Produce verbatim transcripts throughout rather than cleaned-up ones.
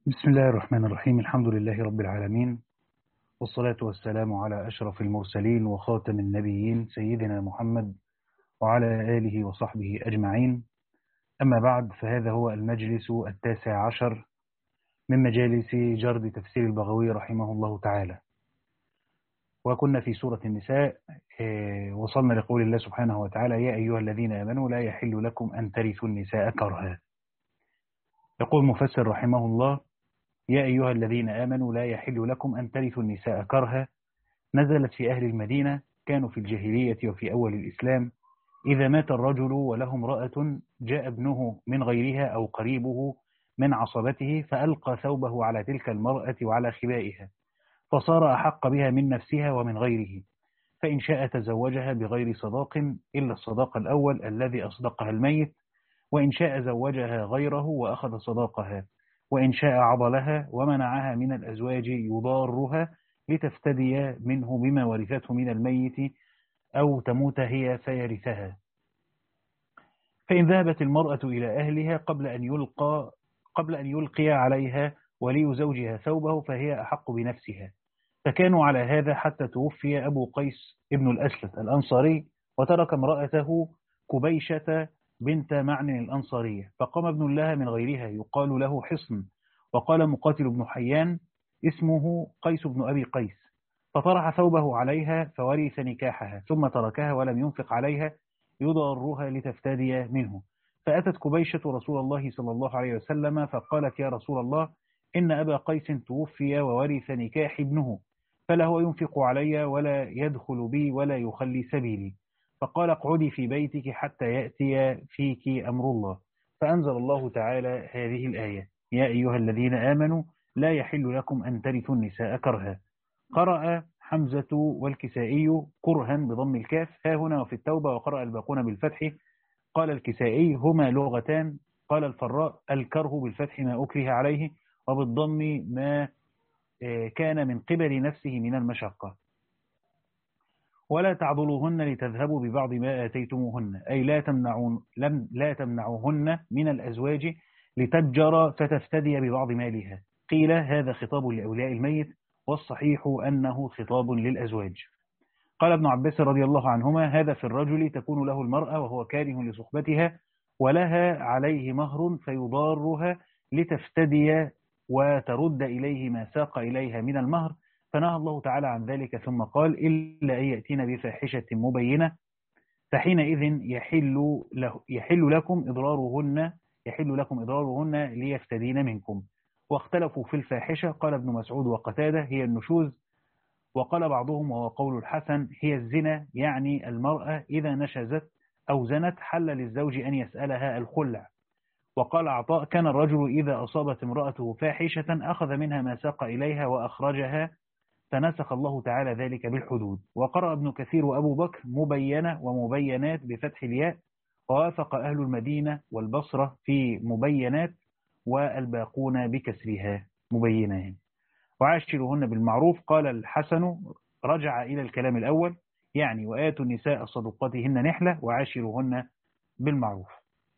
بسم الله الرحمن الرحيم. الحمد لله رب العالمين، والصلاة والسلام على أشرف المرسلين وخاتم النبيين سيدنا محمد وعلى آله وصحبه أجمعين. أما بعد، فهذا هو المجلس التاسع عشر من مجالس جرد تفسير البغوي رحمه الله تعالى. وكنا في سورة النساء، وصلنا لقول الله سبحانه وتعالى: يا أيها الذين آمنوا لا يحل لكم أن ترثوا النساء كرها. يقول المفسر رحمه الله: يا أيها الذين آمنوا لا يحل لكم أن ترثوا النساء كرها، نزلت في أهل المدينة، كانوا في الجاهلية وفي أول الإسلام إذا مات الرجل وله امرأة جاء ابنه من غيرها أو قريبه من عصبته فألقى ثوبه على تلك المرأة وعلى خبائها، فصار أحق بها من نفسها ومن غيره، فإن شاء تزوجها بغير صداق إلا الصداق الأول الذي أصدقها الميت، وإن شاء زوجها غيره وأخذ صداقها، وإن شاء عضلها ومنعها من الأزواج يضارها لتفتدي منه بما ورثته من الميت أو تموت هي فيرثها. فإن ذهبت المرأة إلى أهلها قبل أن يلقى قبل أن يلقي عليها ولي زوجها ثوبه فهي أحق بنفسها. فكانوا على هذا حتى توفي أبو قيس ابن الأسلت الأنصاري، وترك امرأته كبيشة بنت معن الأنصارية، فقام ابن لها من غيرها يقال له حصن، وقال مقاتل بن حيان اسمه قيس بن أبي قيس، فطرح ثوبه عليها فورث نكاحها، ثم تركها ولم ينفق عليها يضارها لتفتدي منه. فأتت كبيشة رسول الله صلى الله عليه وسلم فقالت: يا رسول الله، إن أبا قيس توفي وورث نكاح ابنه، فلا هو ينفق علي ولا يدخل بي ولا يخلي سبيلي. فقال: اقعدي في بيتك حتى يأتي فيك أمر الله. فأنزل الله تعالى هذه الآية: يا أيها الذين آمنوا لا يحل لكم أن ترثوا النساء كرها. قرأ حمزة والكسائي كرها بضم الكاف ها هنا وفي التوبة، وقرأ الباقون بالفتح. قال الكسائي: هما لغتان. قال الفراء: الكره بالفتح ما أكره عليه، وبالضم ما كان من قبل نفسه من المشقة. ولا تعضلوهن لتذهبوا ببعض ما آتيتموهن، أي لا تمنعون لم لا تمنعوهن من الأزواج لتجر فتفتدي ببعض مالها. قيل هذا خطاب لأولياء الميت، والصحيح أنه خطاب للأزواج. قال ابن عباس رضي الله عنهما: هذا في الرجل تكون له المرأة وهو كاره لصحبتها ولها عليه مهر فيضارها لتفتدي وترد إليه ما ساق إليها من المهر، فنهى الله تعالى عن ذلك ثم قال: إلا أن يأتين بفاحشة مبينة، فحينئذ يحل, له يحل لكم إضرارهن يحل لكم إضرارهن ليفتدين منكم. واختلفوا في الفاحشة، قال ابن مسعود وقتادة: هي النشوز، وقال بعضهم وهو قول الحسن: هي الزنا، يعني المرأة إذا نشزت أو زنت حل للزوج أن يسألها الخلع. وقال عطاء: كان الرجل إذا أصابت امرأته فاحشة أخذ منها ما ساق إليها وأخرجها، فنسخ الله تعالى ذلك بالحدود. وقرأ ابن كثير وأبو بكر مبينة ومبينات بفتح الياء، ووافق أهل المدينة والبصرة في مبينات، والباقون بكسرها مبينات. وعاشرهن بالمعروف. قال الحسن: رجع إلى الكلام الأول، يعني وآتوا النساء صدقاتهن نحلة وعاشرهن بالمعروف.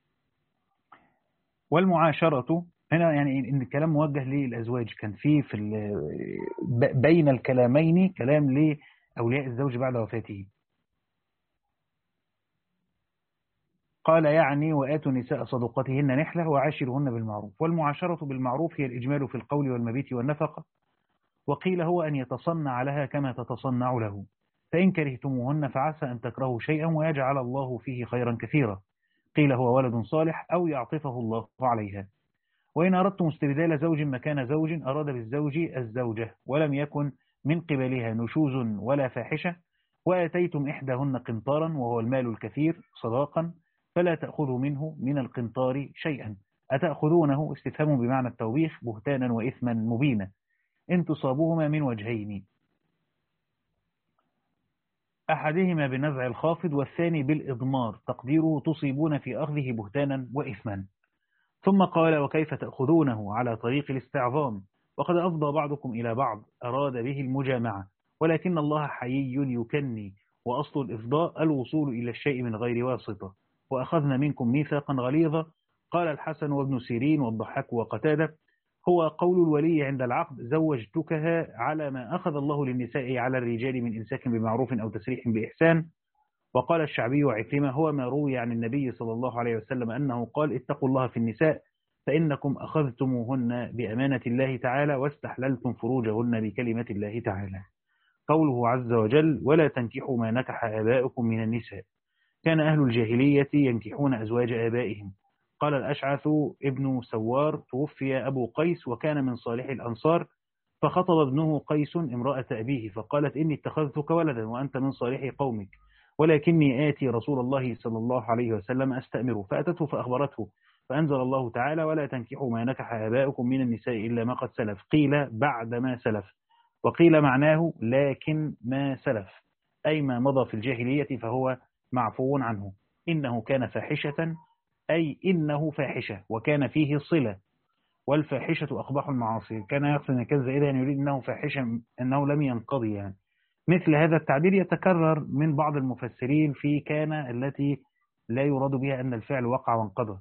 والمعاشرة هنا يعني إن الكلام موجه للأزواج، كان في في بين الكلامين كلام لأولياء الزوج بعد وفاته. قال يعني وآتوا النساء صدقاتهن نحلة وعاشرهن بالمعروف. والمعاشرة بالمعروف هي الإجمال في القول والمبيت والنفقة، وقيل هو أن يتصنع لها كما تتصنع له، فإن كرهتموهن فعسى أن تكرهوا شيئا ويجعل الله فيه خيرا كثيرا. قيل هو ولد صالح أو يعطفه الله عليها. وإن أردتم استبدال زوج مكان زوج أراد بالزوج الزوجة ولم يكن من قبلها نشوز ولا فاحشة، وآتيتم إحداهن قنطارا وهو المال الكثير صداقا، فلا تأخذوا منه من القنطار شيئا. أتأخذونه استفهام بمعنى التوبيخ بهتانا وإثما مبينا، إن تصابوهما من وجهين، أحدهما بنزع الخافض والثاني بالإضمار، تقديره تصيبون في أخذه بهتانا وإثما. ثم قال: وكيف تأخذونه على طريق الاستعظام وقد أفضى بعضكم إلى بعض، أراد به المجامعة، ولكن الله حيي يكني، وأصل الإفضاء الوصول إلى الشيء من غير واسطة. وأخذنا منكم ميثاقا غليظا. قال الحسن وابن سيرين والضحاك وقتادة: هو قول الولي عند العقد: زوجتكها على ما أخذ الله للنساء على الرجال من إمساك بمعروف أو تسريح بإحسان. وقال الشعبي وعكرمة: هو ما روي عن النبي صلى الله عليه وسلم أنه قال: اتقوا الله في النساء فإنكم أخذتموهن بأمانة الله تعالى واستحللتم فروجهن بكلمة الله تعالى. قوله عز وجل: ولا تنكحوا ما نكح آباؤكم من النساء. كان أهل الجاهلية ينكحون أزواج آبائهم. قال الأشعث ابن سوار: توفي أبو قيس وكان من صالح الأنصار، فخطب ابنه قيس امرأة أبيه فقالت: إني اتخذتك ولدا وأنت من صالح قومك، ولكني آتي رسول الله صلى الله عليه وسلم أستأمره. فأتته فأخبرته، فأنزل الله تعالى: ولا تنكحوا ما نكح آباؤكم من النساء إلا ما قد سلف. قيل بعد ما سلف، وقيل معناه لكن ما سلف، أي ما مضى في الجاهلية فهو معفو عنه. إنه كان فاحشة، أي إنه فاحشة وكان فيه صلة، والفاحشة أقبح المعاصي. كان يقصد أن كان زائدا يريد أنه فاحشة أنه لم ينقضي يعني. مثل هذا التعبير يتكرر من بعض المفسرين في كان التي لا يراد بها أن الفعل وقع وانقضى،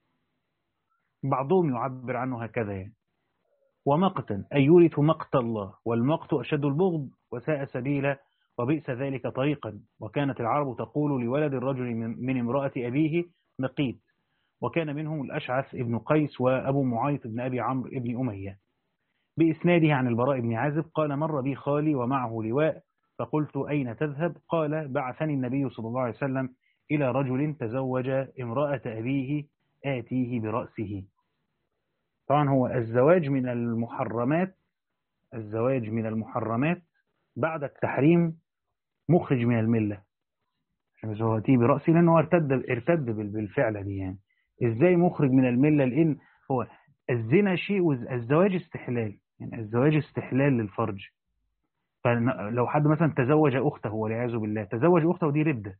بعضهم يعبر عنه هكذا يعني. ومقتا أي يورث مقت الله، والمقت أشد البغض وساء سبيلا وبئس ذلك طريقا. وكانت العرب تقول لولد الرجل من امرأة أبيه مقيت. وكان منهم الأشعث ابن قيس وأبو معيط بن أبي عمرو ابن أمية. بإسناده عن البراء بن عازب قال: مر بي خالي ومعه لواء، فقلت: أين تذهب؟ قال: بعثني النبي صلى الله عليه وسلم إلى رجل تزوج امرأة أبيه آتيه برأسه. طبعا هو الزواج من المحرمات، الزواج من المحرمات بعد التحريم مخرج من الملة. هو آتيه برأسه لأنه ارتد ارتد بالفعل دي يعني. إزاي مخرج من الملة؟ لأن هو الزنا شيء والزواج استحلال، يعني الزواج استحلال للفرج. فلو حد مثلا تزوج أخته والعياذ بالله، تزوج أخته ودي ردة،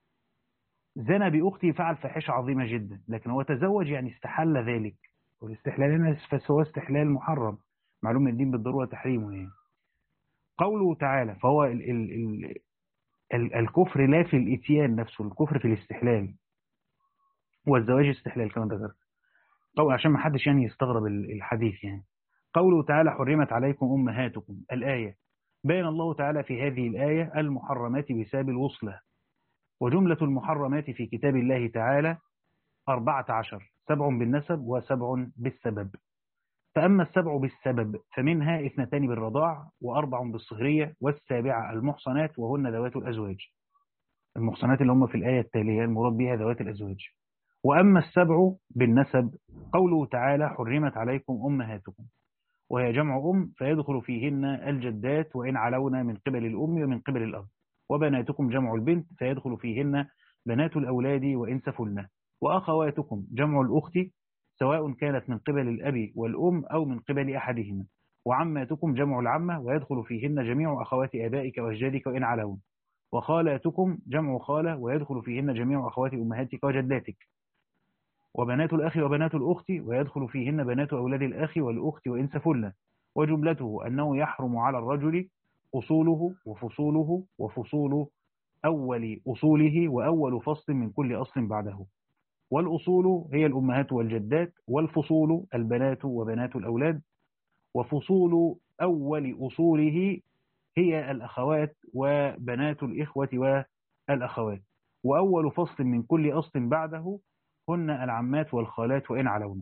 زنا بأخته فعل فاحشة عظيمة جدا، لكن هو تزوج يعني استحل ذلك. والاستحلال هنا فهو استحلال محرم، معلوم من الدين بالضرورة تحريمه يعني. قوله تعالى: فهو ال ال ال ال الكفر لا في الإتيان نفسه، الكفر في الاستحلال، والزواج استحلال كما ذكرت. طبعا عشان ما حدش يعني يستغرب الحديث يعني. قوله تعالى: حرمت عليكم أمهاتكم. الآية بين الله تعالى في هذه الآية المحرمات بسبب الوصلة. وجملة المحرمات في كتاب الله تعالى أربعة عشر: سبع بالنسب وسبع بالسبب. فأما السبع بالسبب فمنها اثنتان بالرضاع وأربع بالصهرية، والسابعة المحصنات وهن ذوات الأزواج. المحصنات اللي هم في الآية التالية المراد بها ذوات الأزواج. وأما السبع بالنسب قوله تعالى: حرمت عليكم أمهاتكم، وهي جمع أم فيدخل فيهن الجدات وإن علونا من قبل الأم ومن قبل الأب. وبناتكم جمع البنت فيدخل فيهن بنات الأولاد وإن سفلن. وأخواتكم جمع الأخت سواء كانت من قبل الأب والأم أو من قبل أحدهما. وعماتكم جمع العمة ويدخل فيهن جميع أخوات آبائك وأجدادك وإن علون. وخالاتكم جمع خالة ويدخل فيهن جميع أخوات أمهاتك وجداتك. وبنات الأخ وبنات الأخت ويدخل فيهن بنات أولاد الأخ والأخت وإن سفلن. وجملته أنه يحرم على الرجل أصوله وفصوله وفصول أول أصوله وأول فصل من كل أصل بعده. والأصول هي الأمهات والجدات، والفصول البنات وبنات الأولاد. وفصول أول أصوله هي الأخوات وبنات الإخوة والأخوات. وأول فصل من كل أصل بعده هن العمات والخالات وإن علونا.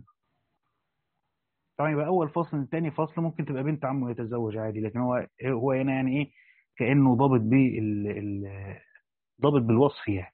طبعا يبقى أول فصل، ثاني فصل ممكن تبقى بنت عمه يتزوج عادي، لكن هو هو هنا يعني إيه، كأنه ضابط بال ضابط بالوصف يعني.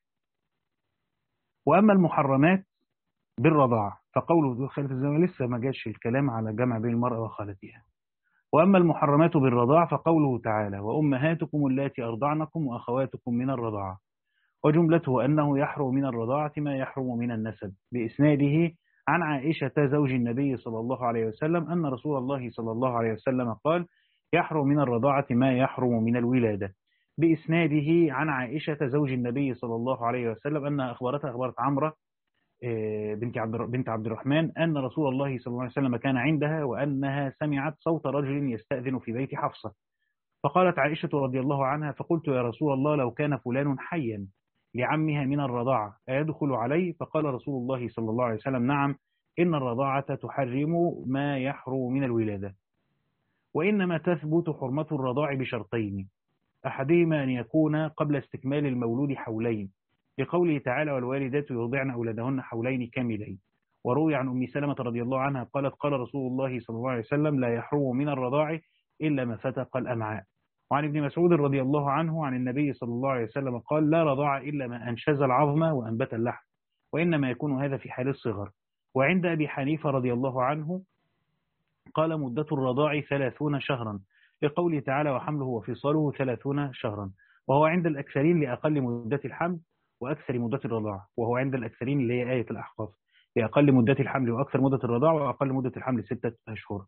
وأما المحرمات بالرضاعة فقوله خالة الزوج، لسه ما جاش الكلام على جمع بين المرأة وخالتها. وأما المحرمات بالرضاعة فقوله تعالى: وأمهاتكم اللاتي أرضعنكم وأخواتكم من الرضاعة. وجملته أنه يحرم من الرضاعة ما يحرم من النسب. بإسناده عن عائشة زوج النبي صلى الله عليه وسلم أن رسول الله صلى الله عليه وسلم قال: يحرم من الرضاعة ما يحرم من الولادة. بإسناده عن عائشة زوج النبي صلى الله عليه وسلم أنها أخبرتها أخبرت عمرة بنت عبد بنت عبد الرحمن أن رسول الله صلى الله عليه وسلم كان عندها وأنها سمعت صوت رجل يستأذن في بيت حفصة. فقالت عائشة رضي الله عنها: فقلت يا رسول الله لو كان فلان حيا لعمها من الرضاعة أيدخل عليه؟ فقال رسول الله صلى الله عليه وسلم: نعم، إن الرضاعة تحرم ما يحرم من الولادة، وإنما تثبت حرمة الرضاع بشرطين، أحدهما أن يكون قبل استكمال المولود حولين، لقوله تعالى والوالدات يرضعن أولادهن حولين كاملين. وروي عن أم سلمة رضي الله عنها قالت قال رسول الله صلى الله عليه وسلم لا يحرم من الرضاع إلا ما فتق الأمعاء. وعن ابن مسعود رضي الله عنه عن النبي صلى الله عليه وسلم قال لا رضاع إلا ما أنشز العظم وأنبت اللحم، وإنما يكون هذا في حال الصغر. وعند أبي حنيفة رضي الله عنه قال مدة الرضاع ثلاثون شهرا، لقوله تعالى وحمله وفصاله ثلاثون شهرا، وهو عند الأكثرين لأقل مدة الحمل وأكثر مدة الرضاعة، وهو عند الأكثرين اللي هي آية الأحقاف لأقل مدة الحمل وأكثر مدة الرضاعة، وأقل مدة الحمل ستة أشهر.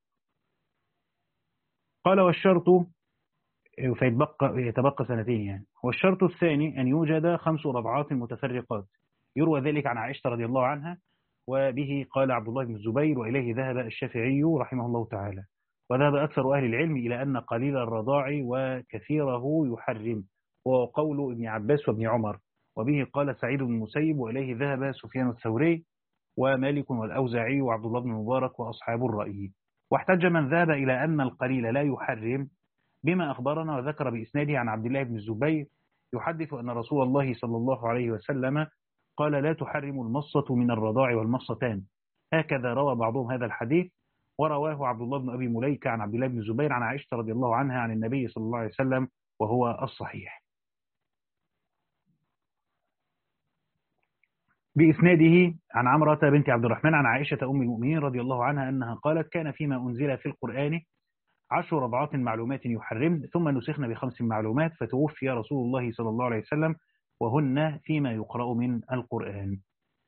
قال والشرط فيتبقى يتبقى سنتين يعني. والشرط الثاني أن يوجد خمس رضعات متفرقات، يروى ذلك عن عائشة رضي الله عنها، وبه قال عبد الله بن الزبير، وإليه ذهب الشافعي رحمه الله تعالى. وذهب أكثر أهل العلم إلى أن قليل الرضاع وكثيره يحرم، وهو قول ابن عباس وابن عمر، وبه قال سعيد بن المسيب، وإليه ذهب سفيان الثوري ومالك والأوزاعي وعبد الله بن المبارك وأصحاب الرأي. واحتج من ذهب إلى أن القليل لا يحرم بما أخبرنا وذكر بإسناده عن عبد الله بن الزبير يحدث أن رسول الله صلى الله عليه وسلم قال لا تحرم المصة من الرضاع والمصتان، هكذا روى بعضهم هذا الحديث. ورواه عبد الله بن أبي مليكة عن عبد الله بن الزبير عن عائشة رضي الله عنها عن النبي صلى الله عليه وسلم، وهو الصحيح. بإسناده عن عمرة بنت عبد الرحمن عن عائشة أم المؤمنين رضي الله عنها أنها قالت كان فيما أنزل في القرآن عشر رضعات معلومات يحرم، ثم نسخن بخمس معلومات، فتوفي رسول الله صلى الله عليه وسلم وهن فيما يقرأ من القرآن.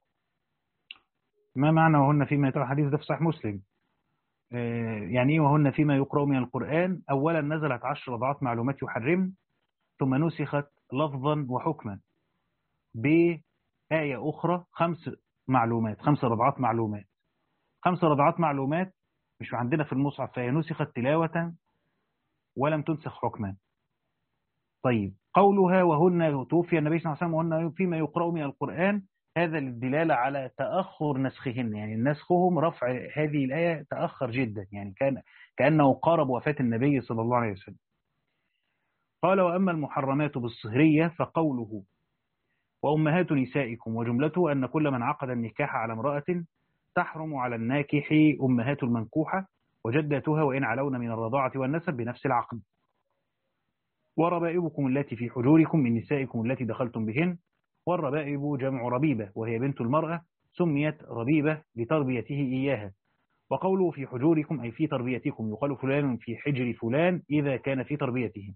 ما معنى وهن فيما يقرأ؟ حديث ده في صحيح مسلم. يعني ايه وهن فيما يقرأ من القرآن؟ أولا نزلت عشر رضعات معلومات يحرم، ثم نسخت لفظا وحكما بآية أخرى خمس معلومات، خمس رضعات معلومات، خمس رضعات معلومات مش عندنا في المصحف، فهي نسخت تلاوة ولم تنسخ حكما. طيب قولها وهن توفي النبي صلى الله عليه وسلم وهن فيما يقرأ من القرآن، هذا للدلالة على تأخر نسخهن، يعني نسخهم رفع هذه الآية تأخر جدا، يعني كان كأنه قارب وفاة النبي صلى الله عليه وسلم. قال وأما المحرمات بالصهرية فقوله وأمهات نسائكم، وجملته أن كل من عقد النكاح على امرأة تحرم على الناكح أمهات المنكوحة وجداتها وإن علون من الرضاعة والنسب بنفس العقد. وربائبكم التي في حجوركم من نسائكم التي دخلتم بهن، والربائب جمع ربيبة وهي بنت المرأة، سميت ربيبة لتربيته إياها. وقوله في حجوركم أي في تربيتكم، يقال فلان في حجر فلان إذا كان في تربيته.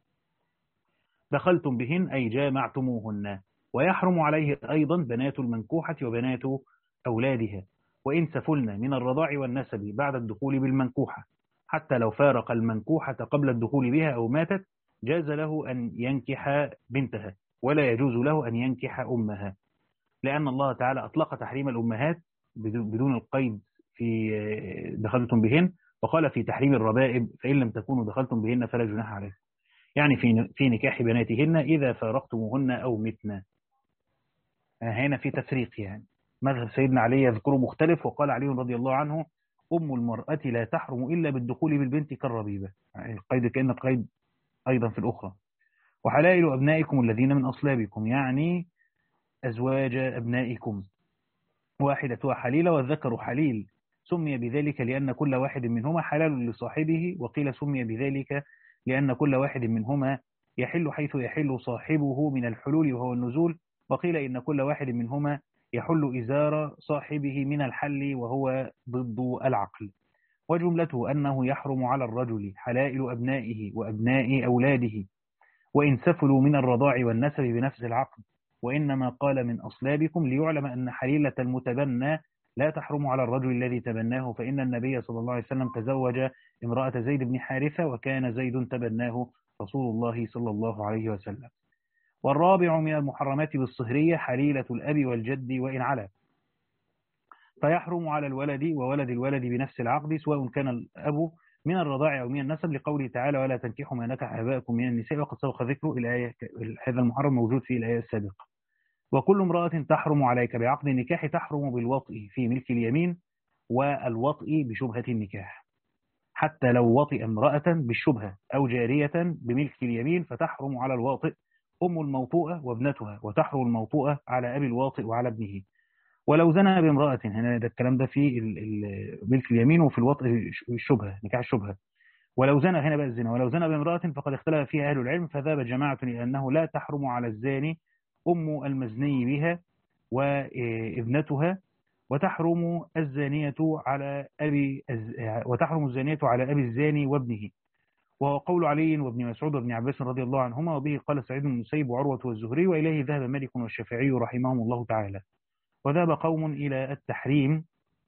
دخلتم بهن أي جامعتموهن. ويحرم عليه أيضا بنات المنكوحة وبنات أولادها، وإن سفلن من الرضاع والنسب بعد الدخول بالمنكوحة، حتى لو فارق المنكوحة قبل الدخول بها أو ماتت جاز له أن ينكح بنتها، ولا يجوز له أن ينكح أمها، لأن الله تعالى أطلق تحريم الأمهات بدون القيد في دخلتم بهن، وقال في تحريم الربائب فإن لم تكونوا دخلتم بهن فلا جناح عليكم، يعني في في نكاح بناتهن إذا فارقتموهن أو متنا. هنا في تفريق، يعني مذهب سيدنا علي يذكره مختلف، وقال علي رضي الله عنه أم المرأة لا تحرم إلا بالدخول بالبنت كالربيبة، يعني القيد كأنه قيد أيضا في الأخرى. وحلائل أبنائكم الذين من أصلابكم، يعني أزواج أبنائكم، واحدتها حليلة والذكر حليل، سمي بذلك لأن كل واحد منهما حلال لصاحبه، وقيل سمي بذلك لأن كل واحد منهما يحل حيث يحل صاحبه من الحلول وهو النزول، وقيل إن كل واحد منهما يحل إزار صاحبه من الحل وهو ضد العقل. وجملته أنه يحرم على الرجل حلائل أبنائه وأبناء أولاده وإن سفلوا من الرضاع والنسب بنفس العقد، وإنما قال من أصلابكم ليعلم أن حليلة المتبنى لا تحرم على الرجل الذي تبناه، فإن النبي صلى الله عليه وسلم تزوج امرأة زيد بن حارثة وكان زيد تبناه رسول الله صلى الله عليه وسلم. والرابع من المحرمات بالصهرية حليلة الأب والجد وإن علا، فيحرم على الولد وولد الولد بنفس العقد سواء كان الأب من الرضاع أو من النسب، لقوله تعالى ولا تنكحوا ما نكح آباءكم من النساء، وقد سبق ذكره الآية، هذا المحرم موجود في الآية السابقة. وكل امرأة تحرم عليك بعقد النكاح تحرم بالوطء في ملك اليمين والوطء بشبهة النكاح. حتى لو وطئ امرأة بالشبهة أو جارية بملك اليمين فتحرم على الواطئ أم الموطوءة وابنتها، وتحرم الموطوءة على أبي الواطئ وعلى ابنه. ولو زنى بامرأة، هنا ده الكلام ده في ملك اليمين وفي الوطء الشبهة، نكاح الشبهة. ولو زنى، هنا بقى الزنا، ولو زنى بامرأة فقد اختلف فيها أهل العلم، فذهب جماعة إلى أنه لا تحرم على الزاني أم المزني بها وابنتها، وتحرم الزانية على أبي وتحرم الزانية على أبي الزاني وابنه، وهو قول علي وابن مسعود وابن عباس رضي الله عنهما، وبه قال سعيد بن المسيب وعروة والزهري، وإليه ذهب مالك والشافعي رحمهم الله تعالى. وذهب قوم إلى التحريم،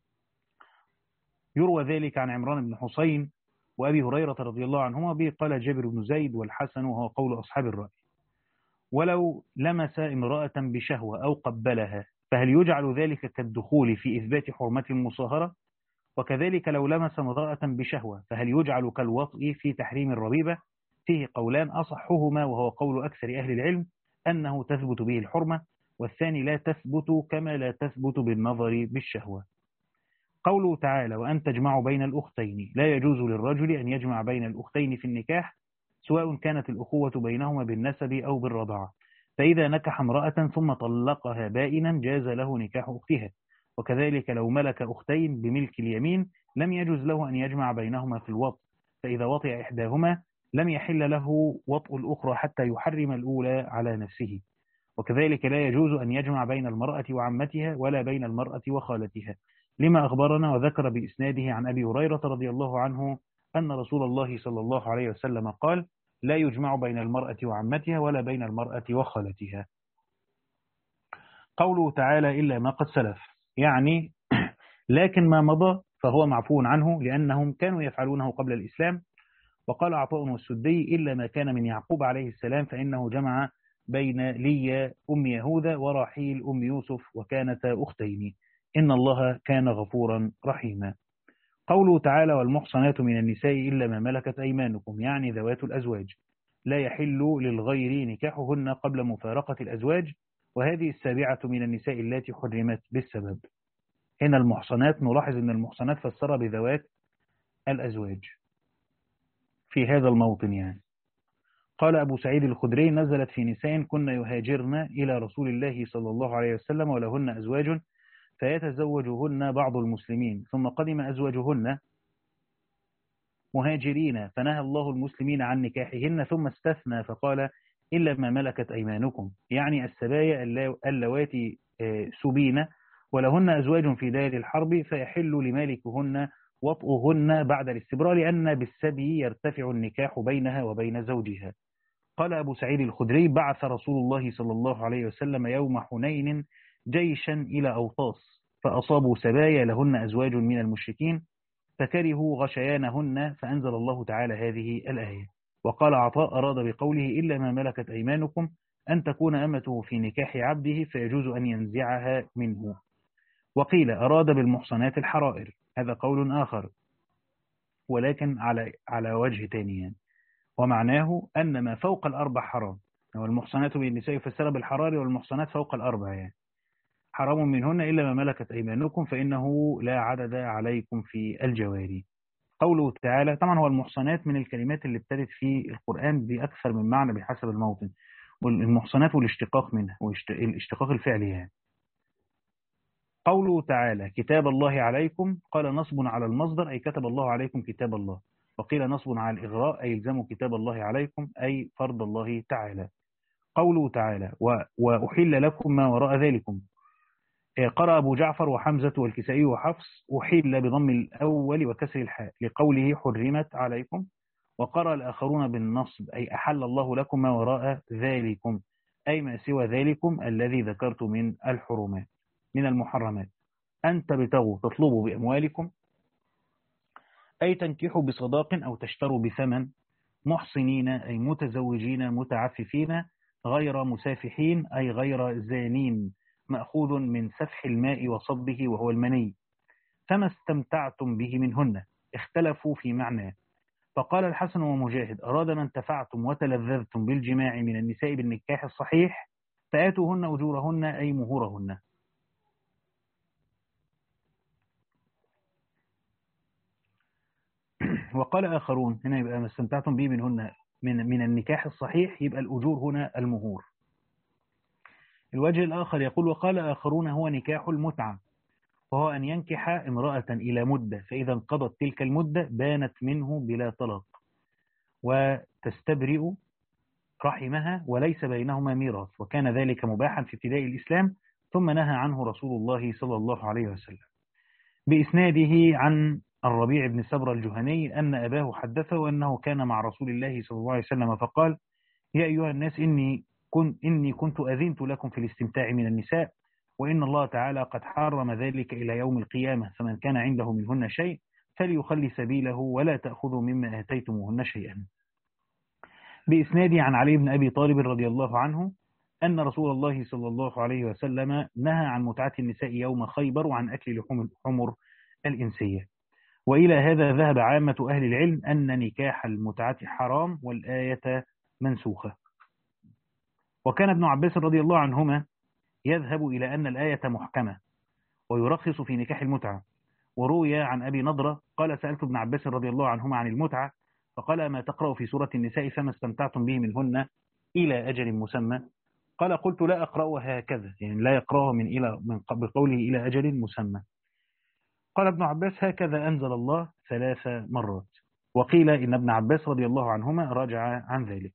يروى ذلك عن عمران بن حسين وأبي هريرة رضي الله عنهما، به قال جابر بن زيد والحسن، وهو قول أصحاب الرأي. ولو لمس امرأة بشهوة أو قبلها فهل يجعل ذلك كالدخول في إثبات حرمة المصاهرة؟ وكذلك لو لمس امرأة بشهوة فهل يجعل كالوطء في تحريم الربيبة؟ فيه قولان، أصحهما وهو قول أكثر أهل العلم أنه تثبت به الحرمة، والثاني لا تثبت كما لا تثبت بالنظر بالشهوة. قوله تعالى وأن تجمعوا بين الأختين، لا يجوز للرجل أن يجمع بين الأختين في النكاح سواء كانت الأخوة بينهما بالنسب أو بالرضاعة، فإذا نكح امرأة ثم طلقها بائنا جاز له نكاح أختها. وكذلك لو ملك أختين بملك اليمين لم يجوز له أن يجمع بينهما في الوطء، فإذا وطئ إحداهما لم يحل له وطء الأخرى حتى يحرم الأولى على نفسه. وكذلك لا يجوز أن يجمع بين المرأة وعمتها ولا بين المرأة وخالتها، لما أخبرنا وذكر بإسناده عن أبي هريرة رضي الله عنه أن رسول الله صلى الله عليه وسلم قال لا يجمع بين المرأة وعمتها ولا بين المرأة وخالتها. قوله تعالى إلا ما قد سلف، يعني لكن ما مضى فهو معفو عنه لأنهم كانوا يفعلونه قبل الإسلام. وقال عطاء والسدي إلا ما كان من يعقوب عليه السلام فإنه جمع بين ليا أم يهوذا ورحيل أم يوسف وكانتا أختين، إن الله كان غفورا رحيما. قوله تعالى والمحصنات من النساء إلا ما ملكت أيمانكم، يعني ذوات الأزواج، لا يحل للغير نكاحهن قبل مفارقة الأزواج، وهذه السابعة من النساء التي حرمت بالسبب. هنا المحصنات نلاحظ أن المحصنات فسر بذوات الأزواج في هذا الموطن. يعني قال أبو سعيد الخدري نزلت في نساء كن يهاجرن إلى رسول الله صلى الله عليه وسلم ولهن أزواج فيتزوجهن بعض المسلمين، ثم قدم أزواجهن مهاجرين فنهى الله المسلمين عن نكاحهن، ثم استثنى فقال إلا ما ملكت أيمانكم، يعني السبايا اللواتي سبين ولهن أزواج في دار الحرب فيحل لمالكهن وطئهن بعد الاستبراء، لأن بالسبي يرتفع النكاح بينها وبين زوجها. قال أبو سعيد الخدري بعث رسول الله صلى الله عليه وسلم يوم حنين جيشا إلى أوطاس فأصابوا سبايا لهن أزواج من المشركين فكرهوا غشيانهن، فأنزل الله تعالى هذه الآية. وقال عطاء أراد بقوله إلا ما ملكت أيمانكم أن تكون أمته في نكاح عبده فيجوز أن ينزعها منه. وقيل أراد بالمحصنات الحرائر، هذا قول آخر ولكن على على وجه تاني يعني. ومعناه أن ما فوق الأربع حرام، والمحصنات من النساء يفسر بالحرائر والمحصنات فوق الأربع، يعني حرام منهن إلا ما ملكت أيمانكم فإنه لا عدد عليكم في الجواري. قوله تعالى، طبعا هو المحصنات من الكلمات اللي ابتدت في القرآن بأكثر من معنى بحسب الموطن، والمحصنات والاشتقاق منها والاشتقاق الفعلي يعني. قوله تعالى كتاب الله عليكم، قال نصب على المصدر أي كتب الله عليكم كتاب الله، وقيل نصب على الإغراء أي الزموا كتاب الله عليكم أي فرض الله تعالى. قوله تعالى وأحل لكم ما وراء ذلكم، قرأ أبو جعفر وحمزة والكسائي وحفص أحل بضم الأول وكسر الحاء لقوله حرمت عليكم، وقرأ الآخرون بالنصب أي أحل الله لكم ما وراء ذلكم أي ما سوى ذلكم الذي ذكرت من الحرمات من المحرمات. أن تبتغوا تطلبوا بأموالكم أي تنكحوا بصداق أو تشتروا بثمن، محصنين أي متزوجين متعففين، غير مسافحين أي غير زانين، مأخوذ من سفح الماء وصبه وهو المني. فما استمتعتم به منهن، اختلفوا في معناه، فقال الحسن ومجاهد أراد ما انتفعتم وتلذذتم بالجماع من النساء بالنكاح الصحيح فآتوهن أجورهن أي مهورهن. وقال آخرون، هنا يبقى ما استمتعتم به منهن من من النكاح الصحيح، يبقى الأجور هنا المهور. الوجه الآخر يقول وقال آخرون هو نكاح المتعة، وهو أن ينكح امرأة إلى مدة، فإذا انقضت تلك المدة بانت منه بلا طلاق، وتستبرئ رحمها وليس بينهما ميراث، وكان ذلك مباحا في ابتداء الإسلام، ثم نهى عنه رسول الله صلى الله عليه وسلم. بإسناده عن الربيع بن سبرة الجهني أن أباه حدثه أنه كان مع رسول الله صلى الله عليه وسلم فقال يا أيها الناس إني كنت, إني كنت أذنت لكم في الاستمتاع من النساء، وإن الله تعالى قد حرم ذلك إلى يوم القيامة، فمن كان عنده منهن شيء فليخلي سبيله ولا تأخذوا مما آتيتموهن شيئا. بإسناده عن علي بن أبي طالب رضي الله عنه أن رسول الله صلى الله عليه وسلم نهى عن متعة النساء يوم خيبر وعن أكل لحوم الحمر الإنسية. وإلى هذا ذهب عامة أهل العلم أن نكاح المتعة حرام والآية منسوخة. وكان ابن عباس رضي الله عنهما يذهب إلى أن الآية محكمة ويرخص في نكاح المتعة. وروي عن أبي نضرة قال سألت ابن عباس رضي الله عنهما عن المتعة فقال ما تقرأ في سورة النساء فما استمتعتم به منهن إلى أجل مسمى؟ قال قلت لا أقرأها هكذا، يعني لا يقرأها من إلى من بقوله إلى أجل مسمى. قال ابن عباس هكذا أنزل الله ثلاث مرات. وقيل إن ابن عباس رضي الله عنهما رجع عن ذلك.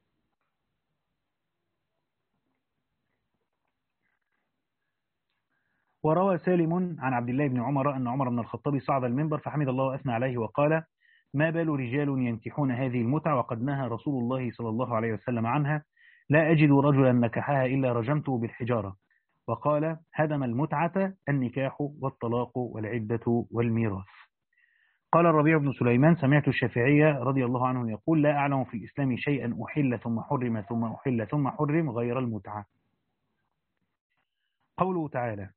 وروى سالم عن عبد الله بن عمر أن عمر بن الخطاب صعد المنبر فحمد الله وأثنى عليه وقال ما بال رجال ينكحون هذه المتعة وقد نهى رسول الله صلى الله عليه وسلم عنها، لا أجد رجلا نكحها إلا رجمته بالحجارة. وقال هدم المتعة النكاح والطلاق والعدة والميراث. قال الربيع بن سليمان سمعت الشافعية رضي الله عنه يقول لا أعلم في الإسلام شيئا أحل ثم حرم ثم أحل ثم حرم غير المتعة. قوله تعالى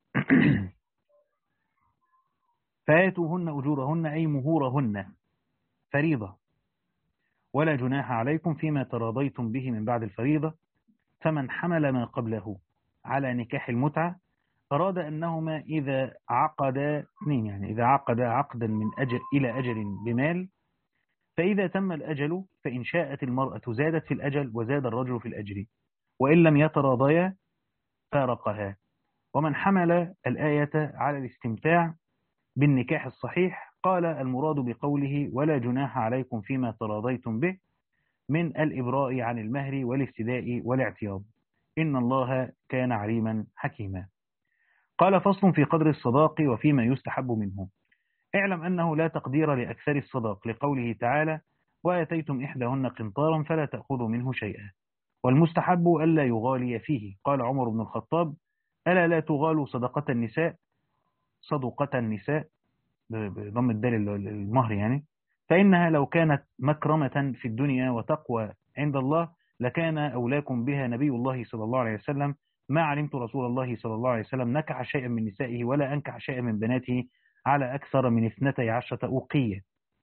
فآتوهن أجورهن أي مهورهن فريضة، ولا جناح عليكم فيما تراضيتم به من بعد الفريضة، فمن حمل ما قبله على نكاح المتعة أراد أنهما إذا عقد اثنين، يعني إذا عقد عقدا من أجل إلى أجل بمال، فإذا تم الأجل فإن شاءت المرأة زادت في الأجل وزاد الرجل في الأجر، وإن لم يتراضيا فارقها. ومن حمل الآية على الاستمتاع بالنكاح الصحيح قال المراد بقوله ولا جناح عليكم فيما تراضيتم به من الإبراء عن المهر والافتداء والاعتياض، إن الله كان عليما حكيما. قال فصل في قدر الصداق وفيما يستحب منه. اعلم أنه لا تقدير لأكثر الصداق لقوله تعالى وآتيتم إحداهن قنطارا فلا تأخذوا منه شيئا، والمستحب ألا يغالي فيه. قال عمر بن الخطاب ألا لا تغالوا صدقة النساء صدقة النساء بضم الدال المهر يعني، فإنها لو كانت مكرمة في الدنيا وتقوى عند الله لكان أولاكم بها نبي الله صلى الله عليه وسلم، ما علمت رسول الله صلى الله عليه وسلم نكح شيئا من نسائه ولا أنكح شيئا من بناته على أكثر من اثنتي عشرة أوقية.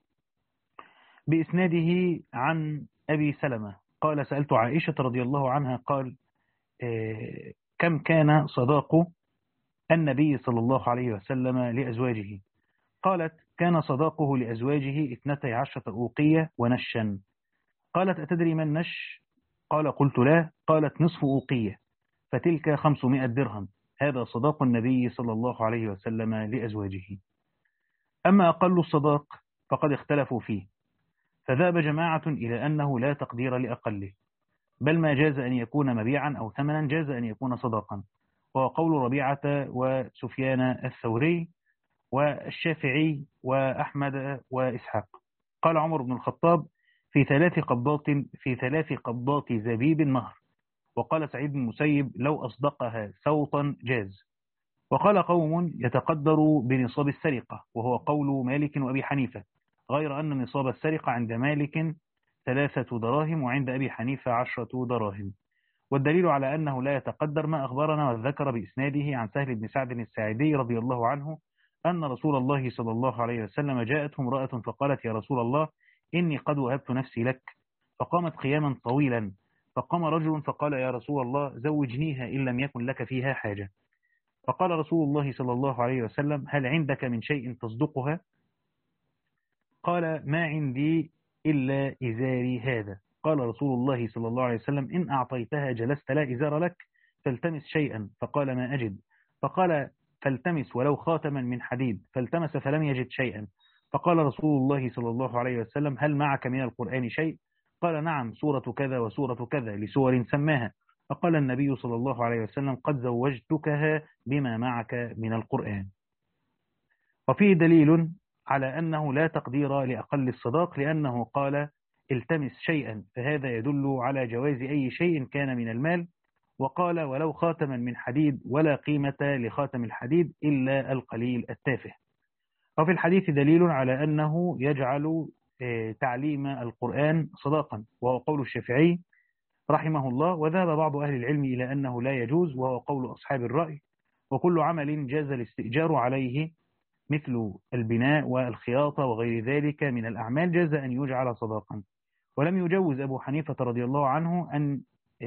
بإسناده عن أبي سلمة قال سألت عائشة رضي الله عنها قال إيه كم كان صداق النبي صلى الله عليه وسلم لأزواجه؟ قالت كان صداقه لأزواجه اثنتي عشرة أوقية ونشا. قالت أتدري ما النش؟ قال قلت لا. قالت نصف أوقية فتلك خمسمائة درهم، هذا صداق النبي صلى الله عليه وسلم لأزواجه. أما أقل الصداق فقد اختلفوا فيه، فذهب جماعة إلى أنه لا تقدير لأقله، بل ما جاز أن يكون مبيعا أو ثمنا جاز أن يكون صداقا، وهو قول ربيعة وسفيان الثوري والشافعي وأحمد وإسحاق. قال عمر بن الخطاب في ثلاث قبضات في ثلاث قبضات زبيب مهر. وقال سعيد بن المسيب لو أصدقها سوطا جاز. وقال قوم يتقدر بنصاب السرقة، وهو قول مالك وأبي حنيفة، غير أن نصاب السرقة عند مالك ثلاثة دراهم وعند أبي حنيفة عشرة دراهم. والدليل على أنه لا يتقدر ما أخبرنا وذكر بإسناده عن سهل بن سعد الساعدي رضي الله عنه أن رسول الله صلى الله عليه وسلم جاءته امرأة فقالت يا رسول الله إني قد وهبت نفسي لك، فقامت قياما طويلا فقام رجل فقال يا رسول الله زوجنيها إن لم يكن لك فيها حاجة. فقال رسول الله صلى الله عليه وسلم هل عندك من شيء تصدقها؟ قال ما عندي إلا إزاري هذا. قال رسول الله صلى الله عليه وسلم إن أعطيتها جلست لا إزار لك فالتمس شيئا. فقال ما أجد. فقال فالتمس ولو خاتما من حديد. فالتمس فلم يجد شيئا. فقال رسول الله صلى الله عليه وسلم هل معك من القرآن شيء؟ قال نعم سورة كذا وسورة كذا لسور سماها. فقال النبي صلى الله عليه وسلم قد زوجتكها بما معك من القرآن. وفيه دليل على أنه لا تقدير لأقل الصداق لأنه قال التمس شيئا، فهذا يدل على جواز أي شيء كان من المال. وقال ولو خاتما من حديد ولا قيمة لخاتم الحديد إلا القليل التافه. وفي الحديث دليل على أنه يجعل تعليم القرآن صداقا، وهو قول الشافعي رحمه الله، وذهب بعض أهل العلم إلى أنه لا يجوز، وهو قول أصحاب الرأي. وكل عمل جاز الاستئجار عليه مثل البناء والخياطة وغير ذلك من الأعمال جاز أن يجعل صداقا. ولم يجوز أبو حنيفة رضي الله عنه أن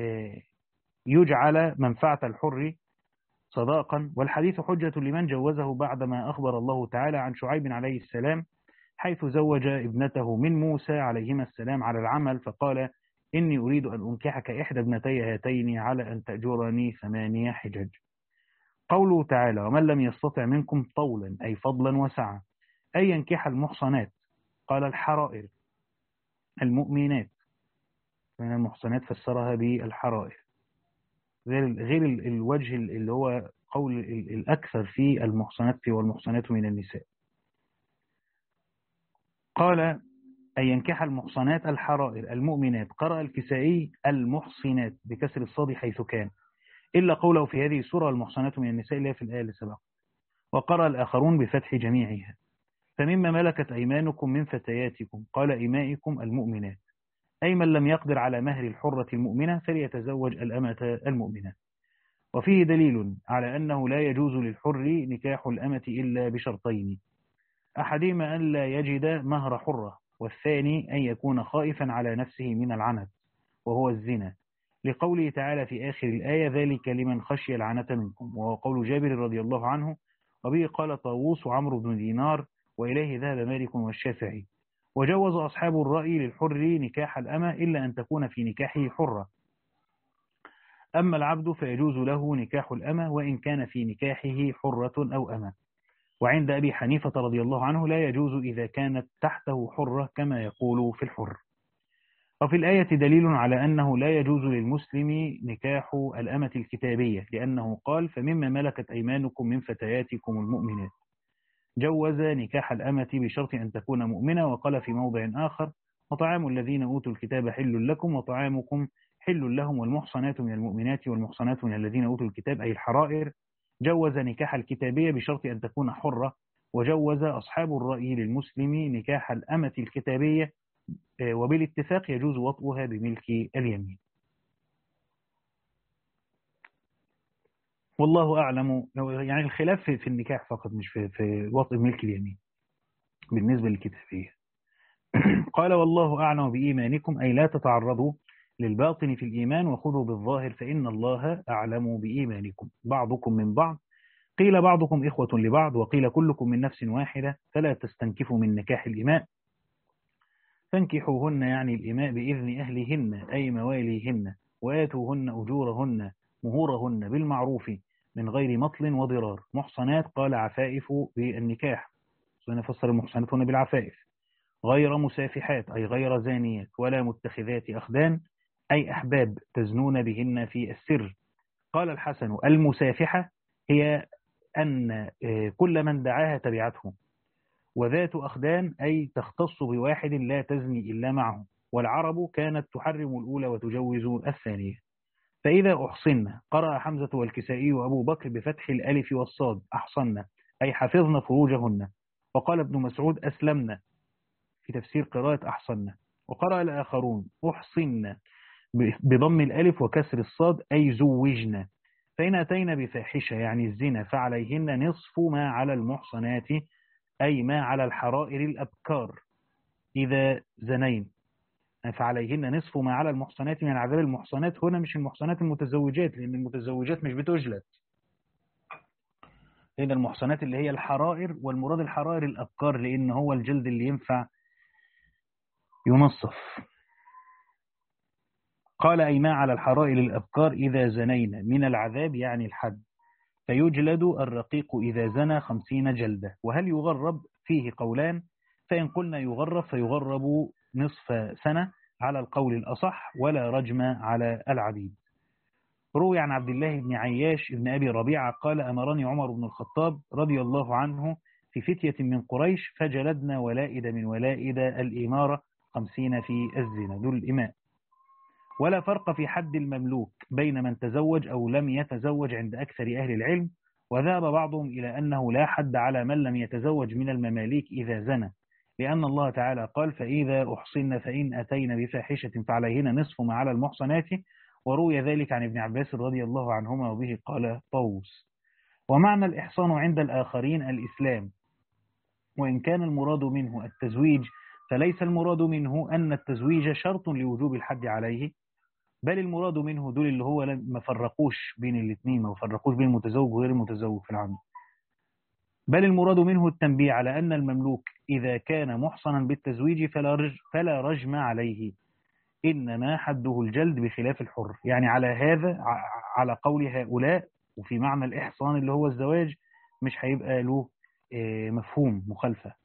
يجعل منفعة الحر صداقا، والحديث حجة لمن جوزه بعدما أخبر الله تعالى عن شعيب عليه السلام حيث زوج ابنته من موسى عليهما السلام على العمل، فقال إني أريد أن أنكحك إحدى ابنتي هاتين على أن تأجرني ثمانية حجج. قوله تعالى ومن لم يستطع منكم طولا أي فضلا وسعة أي ينكح المحصنات، قال الحرائر المؤمنات، من المحصنات فسرها بالحرائر، غير غير الوجه اللي هو قول الأكثر في المحصنات في والمحصنات من النساء. قال أن ينكح المحصنات الحرائر المؤمنات. قرأ الكسائي المحصنات بكسر الصاد حيث كان، إلا قوله في هذه السورة المحصنات من النساء اللي في الآية اللي سبقت. وقرأ الآخرون بفتح جميعها. فمما ملكت أيمانكم من فتياتكم قال إمائكم المؤمنات، أي من لم يقدر على مهر الحرة المؤمنة فليتزوج الأمة المؤمنة. وفيه دليل على أنه لا يجوز للحر نكاح الأمة إلا بشرطين، أحدهما أن لا يجد مهر حرة، والثاني أن يكون خائفا على نفسه من العنت وهو الزنا، لقوله تعالى في آخر الآية ذلك لمن خشي العنت منكم، وهو قول جابر رضي الله عنه. وبه قال طاووس وعمرو بن دينار، وإليه ذهب مالك والشافعي. وجوز أصحاب الرأي للحر نكاح الأمة إلا أن تكون في نكاحه حرة. أما العبد فيجوز له نكاح الأمة وإن كان في نكاحه حرة أو أمة. وعند أبي حنيفة رضي الله عنه لا يجوز إذا كانت تحته حرة كما يقول في الحر. وفي الآية دليل على أنه لا يجوز للمسلم نكاح الأمة الكتابية، لأنه قال فمما ملكت أيمانكم من فتياتكم المؤمنات. جوز نكاح الأمة بشرط أن تكون مؤمنة، وقال في موضع آخر وطعام الذين أوتوا الكتاب حل لكم وطعامكم حل لهم والمحصنات من المؤمنات والمحصنات من الذين أوتوا الكتاب أي الحرائر. جوز نكاح الكتابية بشرط أن تكون حرة. وجوز أصحاب الرأي للمسلم نكاح الأمة الكتابية، وبالاتفاق يجوز وطئها بملك اليمين. والله أعلم، يعني الخلاف في النكاح فقط مش في, في وطئ ملك اليمين بالنسبة للكتابية. قال والله أعلم بإيمانكم أي لا تتعرضوا للباطن في الإيمان وخذوا بالظاهر فإن الله أعلم بإيمانكم بعضكم من بعض. قيل بعضكم إخوة لبعض، وقيل كلكم من نفس واحدة، فلا تستنكفوا من نكاح الإماء، فانكحوهن يعني الإماء بإذن أهلهن أي مواليهن، وآتوهن أجورهن مهورهن بالمعروف من غير مطل وضرار. محصنات قال عفائف بالنكاح، سنفسر المحصنات هنا بالعفائف. غير مسافحات أي غير زانيات، ولا متخذات أخدان أي أحباب تزنون بهن في السر. قال الحسن المسافحة هي أن كل من دعاها تبعته، وذات أخدان أي تختص بواحد لا تزني إلا معه، والعرب كانت تحرم الأولى وتجوز الثانية. فإذا أحصن قرأ حمزة والكسائي وأبو بكر بفتح الألف والصاد أحصن أي حفظن فروجهن، وقال ابن مسعود أسلمنا في تفسير قراءة أحصن. وقرأ الآخرون أحصن بضم الألف وكسر الصاد أي زوجنا. فإن أتينا بفاحشة يعني الزنا فعليهن نصف ما على المحصنات أي ما على الحرائر الأبكار إذا زنين. فعليهن نصف ما على المحصنات من العذاب. المحصنات هنا مش المحصنات المتزوجات، لأن المتزوجات مش بتجلد، لأن المحصنات اللي هي الحرائر، والمراد الحرائر الأبكار، لأن هو الجلد اللي ينفع ينصف. قال أي ما على الحرائر الأبكار إذا زنينا من العذاب، يعني الحد، فيجلد الرقيق إذا زنى خمسين جلدة. وهل يغرب؟ فيه قولان، فإن قلنا يغرب فيغرب نصف سنة على القول الأصح، ولا رجم على العبيد. روي عن عبد الله بن عياش بن أبي ربيعة قال أمرني عمر بن الخطاب رضي الله عنه في فتية من قريش فجلدنا ولائد من ولائد الإمارة خمسين في الزنا، ذو الإماء. ولا فرق في حد المملوك بين من تزوج أو لم يتزوج عند أكثر أهل العلم، وذهب بعضهم إلى أنه لا حد على من لم يتزوج من المماليك إذا زنى، لأن الله تعالى قال فإذا أحصن فإن أتين بفاحشة فعليهن نصف ما على المحصنات. وروي ذلك عن ابن عباس رضي الله عنهما، وبه قال طاووس. ومعنى الإحصان عند الآخرين الإسلام، وإن كان المراد منه التزويج، فليس المراد منه أن التزويج شرط لوجوب الحد عليه، بل المراد منه دول اللي هو ما فرقوش بين الاثنين، ما فرقوش بين المتزوج وغير المتزوج في العمد. بل المراد منه التنبيه على أن المملوك إذا كان محصنا بالتزويج فلا رج فلا رجم عليه، إنما حده الجلد بخلاف الحر. يعني على هذا، على قول هؤلاء، وفي معنى الإحصان اللي هو الزواج، مش هيبقى له مفهوم مخالفة.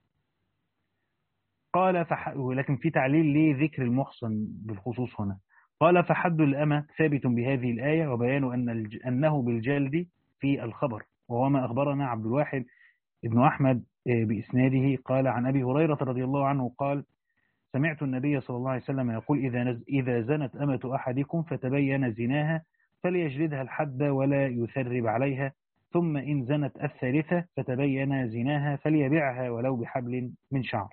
قال فح... لكن في تعليل لذكر المحصن بالخصوص هنا. قال فحد الأمة ثابت بهذه الآية، وبيان أن الج... أنه بالجلد في الخبر، وهو ما أخبرنا عبد الواحد ابن أحمد بإسناده قال عن أبي هريرة رضي الله عنه قال سمعت النبي صلى الله عليه وسلم يقول إذا, نز... إذا زنت أمة أحدكم فتبين زناها فليجلدها الحد ولا يثرب عليها، ثم إن زنت الثالثة فتبين زناها فليبيعها ولو بحبل من شعر.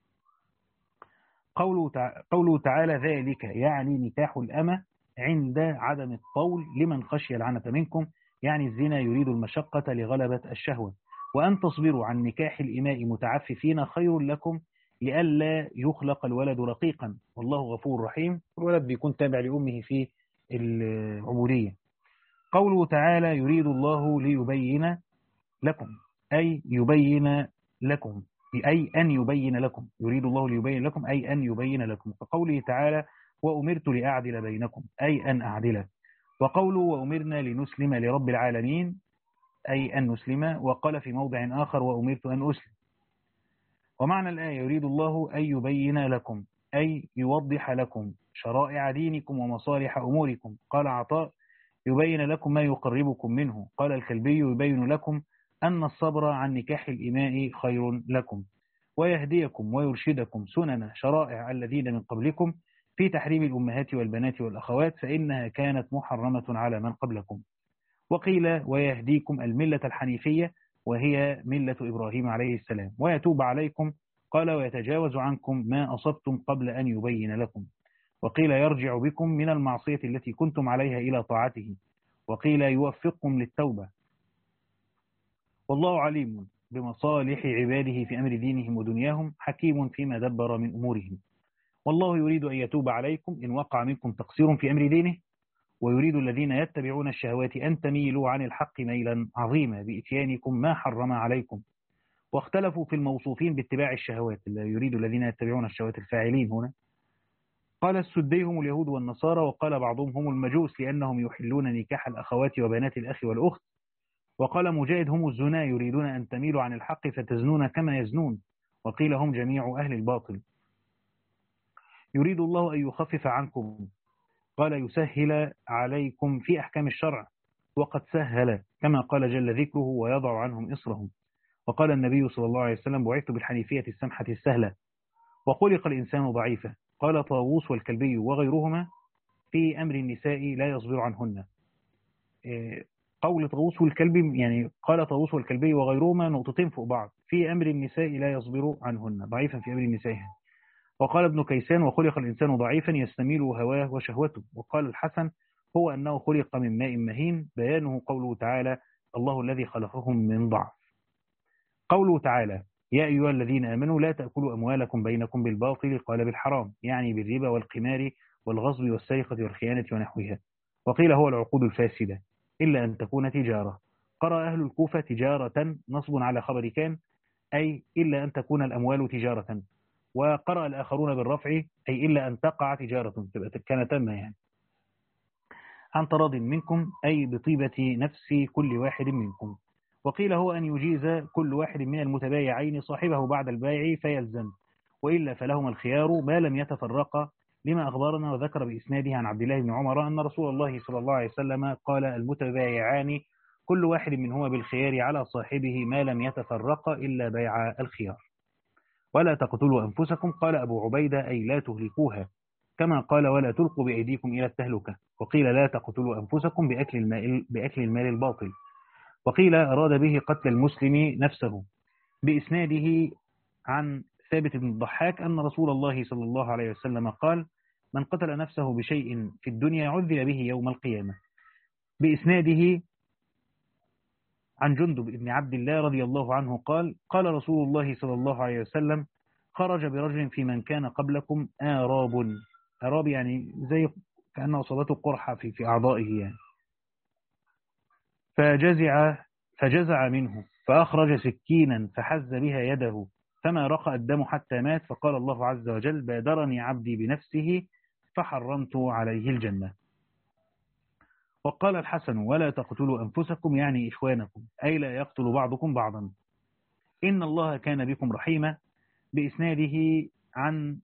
قوله, تع... قوله تعالى ذلك يعني نكاح الأمة عند عدم الطول لمن خشي العنة منكم، يعني الزنا يريد المشقة لغلبة الشهوة. وأن تصبروا عن نكاح الإماء متعففين خير لكم لئلا يخلق الولد رقيقا، والله غفور رحيم. الولد بيكون تابع لأمه في العبودية. قوله تعالى يريد الله ليبين لكم، أي يبين لكم، أي أن يبين لكم، يريد الله ليبين لكم أي أن يبين لكم. فقوله تعالى وأمرت لأعدل بينكم، أي أن أعدل. وقوله وأمرنا لنسلم لرب العالمين، أي أن نسلم. وقال في موضع آخر وأمرت أن أسلم. ومعنى الآية يريد الله أن يبين لكم، أي يوضح لكم شرائع دينكم ومصالح أموركم. قال عطاء يبين لكم ما يقربكم منه. قال الكلبي يبين لكم أن الصبر عن نكاح الإماء خير لكم، ويهديكم ويرشدكم سنن شرائع الذين من قبلكم في تحريم الأمهات والبنات والأخوات، فإنها كانت محرمة على من قبلكم. وقيل ويهديكم الملة الحنيفية، وهي ملة إبراهيم عليه السلام، ويتوب عليكم. قال ويتجاوز عنكم ما أصبتم قبل أن يبين لكم. وقيل يرجع بكم من المعصية التي كنتم عليها إلى طاعته. وقيل يوفقكم للتوبة. والله عليم بمصالح عباده في أمر دينهم ودنياهم، حكيم فيما دبر من أمورهم. والله يريد أن يتوب عليكم إن وقع منكم تقصير في أمر دينه، ويريد الذين يتبعون الشهوات أن تميلوا عن الحق ميلا عظيما بإتيانكم ما حرم عليكم. واختلفوا في الموصوفين باتباع الشهوات، يريد الذين يتبعون الشهوات الفاعلين هنا. قال السدي هم اليهود والنصارى، وقال بعضهم هم المجوس لأنهم يحلون نكاح الأخوات وبنات الأخ والأخت. وقال مجاهد هم الزنا يريدون أن تميلوا عن الحق فتزنون كما يزنون. وقيل هم جميع أهل الباطل. يريد الله أن يخفف عنكم، قال يسهل عليكم في أحكام الشرع، وقد سهل كما قال جل ذكره ويضع عنهم إصرهم. وقال النبي صلى الله عليه وسلم بعثت بالحنيفية السمحة السهلة، وخلق الإنسان ضعيفا. قال طاووس والكلبي وغيرهما في أمر النساء لا يصبر عنهن. قول طاووس والكلبي، يعني قال طاووس والكلبي وغيرهما نقطتين فوق بعض، في أمر النساء لا يصبر عنهن، ضعيفا في أمر النساء. وقال ابن كيسان وخلق الإنسان ضعيفا يستميل هواه وشهوته. وقال الحسن هو أنه خلق من ماء مهين، بيانه قوله تعالى الله الذي خلقهم من ضعف. قوله تعالى يا أيها الذين آمنوا لا تأكلوا أموالكم بينكم بالباطل، قال بالحرام، يعني بالربا والقمار والغصب والسرقة والخيانة ونحوها. وقيل هو العقود الفاسدة إلا أن تكون تجارة. قرأ أهل الكوفة تجارة نصب على خبر كان، أي إلا أن تكون الأموال تجارة. وقرأ الآخرون بالرفع، أي إلا أن تقع تجارة، تبقى كان تم يعني عن تراض منكم، أي بطيبة نفس كل واحد منكم. وقيل هو أن يجيز كل واحد من المتبايعين صاحبه بعد البيع فيلزم، وإلا فلهما الخيار ما لم يتفرقا، لما أخبرنا وذكر بإسناده عن عبد الله بن عمر أن رسول الله صلى الله عليه وسلم قال: المتبايعان كل واحد منهما بالخيار على صاحبه ما لم يتفرقا إلا بيع الخيار. ولا تقتلوا أنفسكم، قال أبو عبيدة أي لا تهلكوها، كما قال ولا تلقوا بأيديكم إلى التهلكة. وقيل لا تقتلوا أنفسكم بأكل المال, بأكل المال الباطل. وقيل أراد به قتل المسلم نفسه، بإسناده عن ثابت بن الضحاك أن رسول الله صلى الله عليه وسلم قال: من قتل نفسه بشيء في الدنيا عذب به يوم القيامة. بإسناده عن جندب بن عبد الله رضي الله عنه قال: قال رسول الله صلى الله عليه وسلم: خرج برجل في من كان قبلكم آراب. آراب يعني زي كأنه أصابته قرحة في في أعضائه يعني. فجزع فجزع منه فأخرج سكينا فحز بها يده، فما رقى الدم حتى مات، فقال الله عز وجل: بادرني عبدي بنفسه فحرمت عليه الجنة. وقال الحسن: ولا تقتلوا أنفسكم، يعني إخوانكم، أي لا يقتل بعضكم بعضا، إن الله كان بكم رحيما. بإسناده عن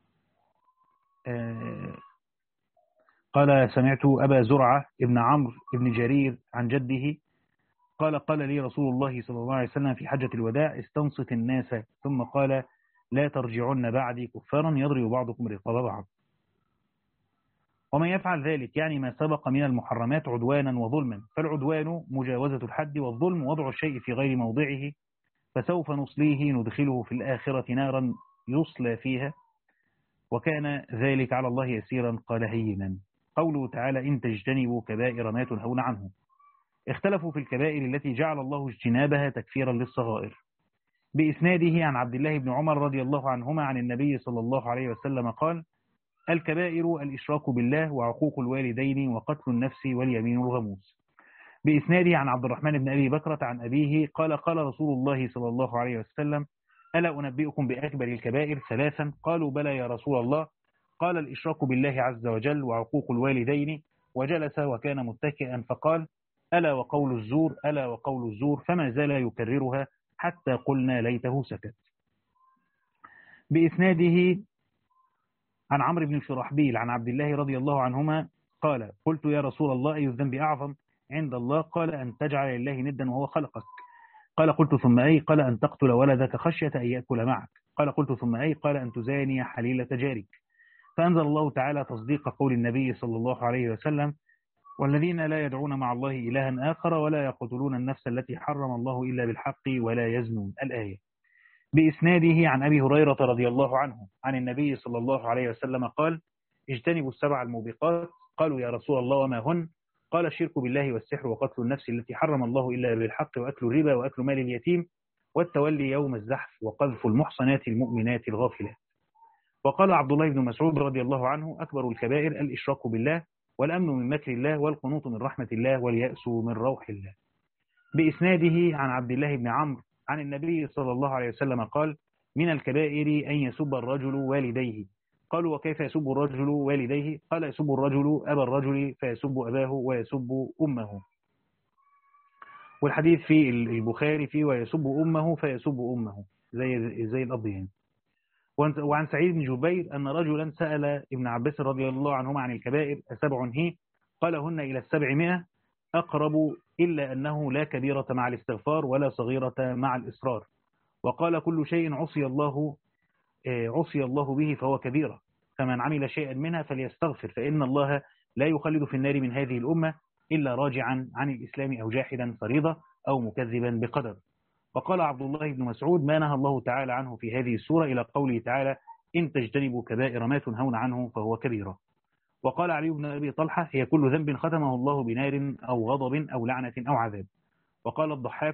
آه قال: سمعت أبا زرعة ابن عمرو ابن جرير عن جده قال: قال لي رسول الله صلى الله عليه وسلم في حجة الوداع: استنصت الناس، ثم قال: لا ترجعن بعدي كفارا يضرب بعضكم رقاب بعض. ومن يفعل ذلك، يعني ما سبق من المحرمات، عدوانا وظلما، فالعدوان مجاوزة الحد، والظلم وضع الشيء في غير موضعه، فسوف نصليه ندخله في الآخرة نارا يصلى فيها، وكان ذلك على الله يسيرا. قال: هينا. قوله تعالى: إن تجتنبوا كبائر ما تنهون عنه. اختلفوا في الكبائر التي جعل الله اجتنابها تكفيرا للصغائر. بإسناده عن عبد الله بن عمر رضي الله عنهما عن النبي صلى الله عليه وسلم قال: الكبائر الإشراك بالله وعقوق الوالدين وقتل النفس واليمين الغموس. بإسناده عن عبد الرحمن بن أبي بكرة عن أبيه قال: قال رسول الله صلى الله عليه وسلم: ألا أنبئكم بأكبر الكبائر ثلاثا؟ قالوا: بلى يا رسول الله. قال: الإشراك بالله عز وجل وعقوق الوالدين. وجلس وكان متكئا فقال: ألا وقول الزور، ألا وقول الزور، فما زال يكررها حتى قلنا ليته سكت. بإسناده عن عمرو بن شرحبيل عن عبد الله رضي الله عنهما قال: قلت يا رسول الله أي الذنب أعظم عند الله؟ قال: أن تجعل لله ندا وهو خلقك. قال: قلت ثم أي؟ قال: أن تقتل ولدك خشية أن يأكل معك. قال: قلت ثم أي؟ قال: أن تزاني حليلة جارك. فأنزل الله تعالى تصديق قول النبي صلى الله عليه وسلم: والذين لا يدعون مع الله إلها آخر ولا يقتلون النفس التي حرم الله إلا بالحق ولا يزنون. الآية. بإسناده عن أبي هريرة رضي الله عنه عن النبي صلى الله عليه وسلم قال: اجتنبوا السبع الموبقات. قالوا: يا رسول الله وما هن؟ قال: الشرك بالله والسحر وقتل النفس التي حرم الله إلا بالحق وأكل الربا وأكل مال اليتيم والتولي يوم الزحف وقذف المحصنات المؤمنات الغافلات. وقال عبد الله بن مسعود رضي الله عنه: أكبر الكبائر الإشراك بالله والأمن من مكر الله والقنوط من رحمة الله واليأس من روح الله. بإسناده عن عبد الله بن عمرو عن النبي صلى الله عليه وسلم قال: من الكبائر أن يسب الرجل والديه. قالوا: وكيف يسب الرجل والديه؟ قال: يسب الرجل أبا الرجل فيسب أباه ويسب أمه. والحديث في البخاري فيه: ويسب أمه فيسب أمه، زي زي الأب يعني. وعن سعيد بن جبير أن رجلا سأل ابن عباس رضي الله عنهما عن الكبائر: أسبع هي؟ قال: هن إلى السبعمائة أقرب، إلا أنه لا كبيرة مع الاستغفار ولا صغيرة مع الإصرار. وقال: كل شيء عصي الله عصي الله به فهو كبيرة، فمن عمل شيئا منها فليستغفر، فإن الله لا يخلد في النار من هذه الأمة إلا راجعا عن الإسلام أو جاحدا فريضة أو مكذبا بقدر. وقال عبد الله بن مسعود: ما نهى الله تعالى عنه في هذه السورة إلى قوله تعالى: إن تجتنبوا كبائر ما تنهون عنه فهو كبيرة. وقال علي بن أبي طلحة: هي كل ذنب ختمه الله بنار أو غضب أو لعنة أو عذاب. وقال الضحاك: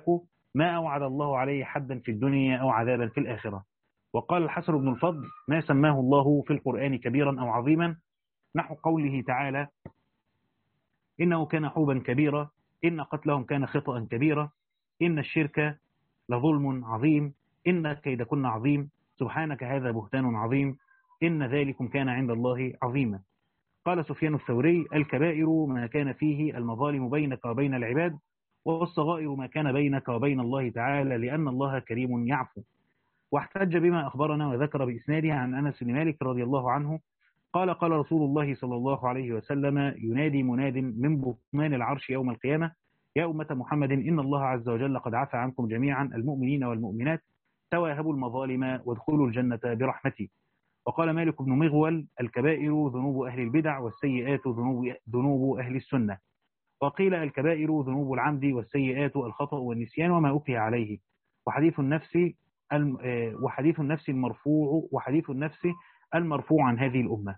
ما أوعد الله عليه حدا في الدنيا أو عذابا في الآخرة. وقال الحسن بن الفضل: ما سماه الله في القرآن كبيرا أو عظيما، نحو قوله تعالى: إنه كان حوبا كبيرا، إن قتلهم كان خطأ كبيرا، إن الشرك لظلم عظيم، إن كيدكن عظيم، سبحانك هذا بهتان عظيم، إن ذلكم كان عند الله عظيما. قال سفيان الثوري: الكبائر ما كان فيه المظالم بينك وبين العباد، والصغائر ما كان بينك وبين الله تعالى، لأن الله كريم يعفو. واحتج بما أخبرنا وذكر بإسناده عن أنس بن مالك رضي الله عنه قال: قال رسول الله صلى الله عليه وسلم: ينادي مناد من بطمان العرش يوم القيامة: يا أمة محمد، إن الله عز وجل قد عفى عنكم جميعا المؤمنين والمؤمنات، تواهبوا المظالم وادخلوا الجنة برحمتي. وقال مالك بن مغول: الكبائر ذنوب أهل البدع، والسيئات ذنوب ذنوب أهل السنة. وقيل: الكبائر ذنوب العمد، والسيئات الخطأ والنسيان وما أكره عليه. وحديث النفس وحديث النفس المرفوع وحديث النفس المرفوع عن هذه الأمة.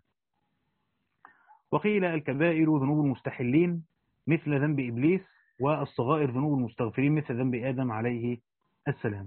وقيل: الكبائر ذنوب المستحلين مثل ذنب إبليس، والصغائر ذنوب المستغفرين مثل ذنب آدم عليه السلام.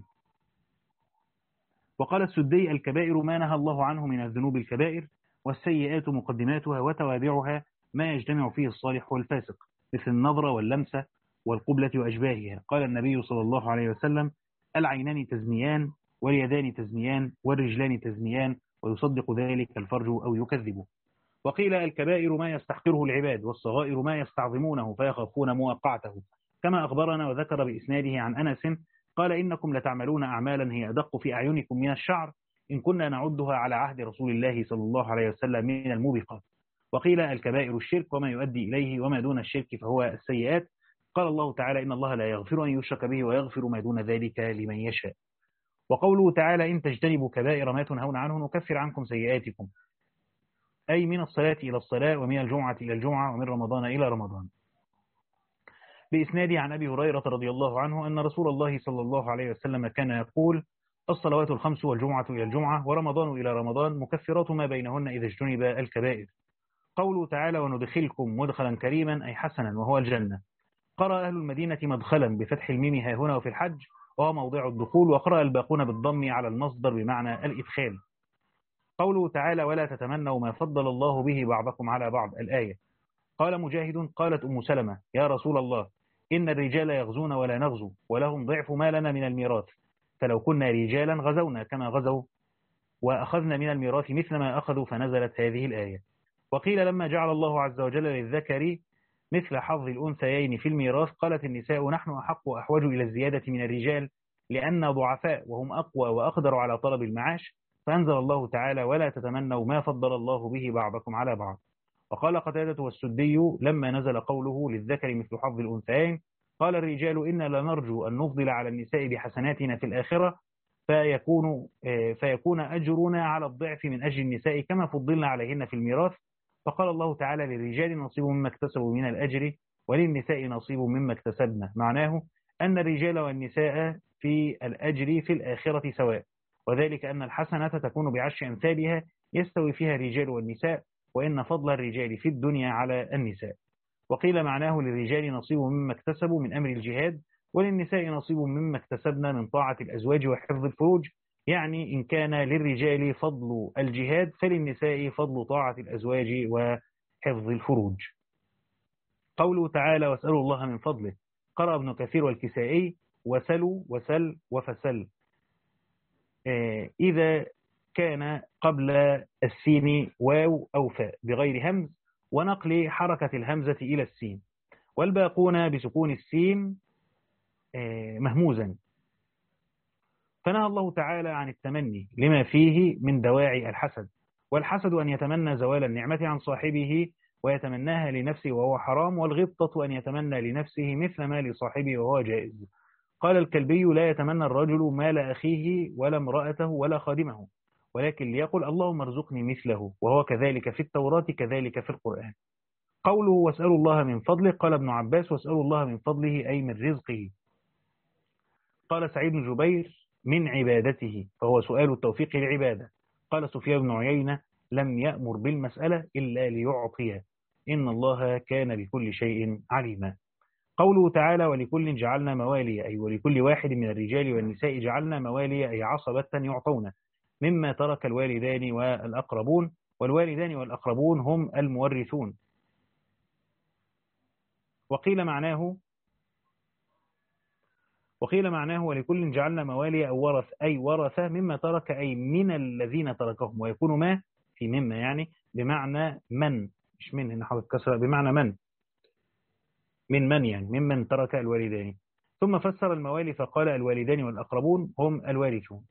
وقال السدي: الكبائر ما نهى الله عنه من الذنوب الكبائر، والسيئات مقدماتها وتوابعها ما يجتمع فيه الصالح والفاسق، مثل النظرة واللمسة والقبلة وأشباهها. قال النبي صلى الله عليه وسلم: العينان تزنيان، واليدان تزنيان، والرجلان تزنيان، ويصدق ذلك الفرج أو يكذبه. وقيل: الكبائر ما يستحقره العباد، والصغائر ما يستعظمونه فيخافون مواقعته، كما أخبرنا وذكر بإسناده عن أنس قال: إنكم لتعملون أعمالا هي أدق في أعينكم من الشعر، إن كنا نعدها على عهد رسول الله صلى الله عليه وسلم من الموبقات. وقيل: الكبائر الشرك وما يؤدي إليه، وما دون الشرك فهو السيئات. قال الله تعالى: إن الله لا يغفر أن يشرك به ويغفر ما دون ذلك لمن يشاء. وقوله تعالى: إن تجتنبوا كبائر ما تنهون عنه نكفر عنكم سيئاتكم، أي من الصلاة إلى الصلاة، ومن الجمعة إلى الجمعة، ومن رمضان إلى رمضان. بإسناده عن أبي هريرة رضي الله عنه أن رسول الله صلى الله عليه وسلم كان يقول: الصلوات الخمس والجمعة إلى الجمعة ورمضان إلى رمضان مكفرات ما بينهن إذا اجتنب الكبائر. قوله تعالى: وندخلكم مدخلا كريما، أي حسنا، وهو الجنة. قرأ أهل المدينة مدخلا بفتح الميم ها هنا وفي الحج، وهو موضع الدخول، وقرأ الباقون بالضم على المصدر بمعنى الإدخال. قوله تعالى: ولا تتمنوا ما فضل الله به بعضكم على بعض، الآية. قال مجاهد: قالت أم سلمة: يا رسول الله، إن الرجال يغزون ولا نغزو، ولهم ضعف ما لنا من الميراث، فلو كنا رجالا غزونا كما غزوا، وأخذنا من الميراث مثل ما أخذوا، فنزلت هذه الآية. وقيل: لما جعل الله عز وجل للذكر مثل حظ الأنثيين في الميراث، قالت النساء: نحن أحق وأحوج إلى الزيادة من الرجال، لأن ضعفاء وهم أقوى وأقدر على طلب المعاش، فأنزل الله تعالى: ولا تتمنوا ما فضل الله به بعضكم على بعض. وقال قتادة والسدي: لما نزل قوله للذكر مثل حظ الأنثيين، قال الرجال: إنا لنرجو أن نفضل على النساء بحسناتنا في الآخرة، فيكون, فيكون أجرنا على الضعف من أجل النساء كما فضلنا عليهن في الميراث. فقال الله تعالى: للرجال نصيب مما اكتسبوا من الأجر، وللنساء نصيب مما اكتسبنا. معناه أن الرجال والنساء في الأجر في الآخرة سواء، وذلك أن الحسنة تكون بعشر أمثالها يستوي فيها الرجال والنساء، وإن فضل الرجال في الدنيا على النساء. وقيل معناه: للرجال نصيب مما اكتسبوا من أمر الجهاد، وللنساء نصيب مما اكتسبنا من طاعة الأزواج وحفظ الفروج، يعني إن كان للرجال فضل الجهاد فللنساء فضل طاعة الأزواج وحفظ الفروج. قوله تعالى: واسألوا الله من فضله، قرأ ابن كثير والكسائي: وسلوا وسل وفسل، إذا كان قبل السين واو أو فاء بغير همز، ونقل حركة الهمزة إلى السين، والباقون بسكون السين مهموزا. فنهى الله تعالى عن التمني لما فيه من دواعي الحسد، والحسد أن يتمنى زوال النعمة عن صاحبه ويتمناها لنفسه وهو حرام، والغبطة أن يتمنى لنفسه مثل ما لصاحبه وهو جائز. قال الكلبي: لا يتمنى الرجل مال أخيه ولا امرأته ولا خادمه، ولكن ليقل: اللهم ارزقني مثله، وهو كذلك في التوراة كذلك في القرآن. قوله: واسألوا الله من فضله، قال ابن عباس: واسألوا الله من فضله أي من رزقه. قال سعيد بن جبير: من عبادته، فهو سؤال التوفيق للعبادة. قال سفيان بن عيينة: لم يأمر بالمسألة إلا ليعطيه، إن الله كان بكل شيء عليما. قوله تعالى ولكل جعلنا موالي، أي ولكل واحد من الرجال والنساء جعلنا موالي، أي عصبة يعطون مما ترك الوالدان والأقربون، والوالدان والأقربون هم المورثون. وقيل معناه وقيل معناه ولكل جعلنا موالي أو ورث، أي ورث مما ترك، أي من الذين تركهم، ويكون ما في مما يعني بمعنى من، مش من هنا حاطط كسرة، بمعنى من من من يعني ممن ترك الوالدان. ثم فسر الموالي فقال الوالدان والأقربون هم الوارثون.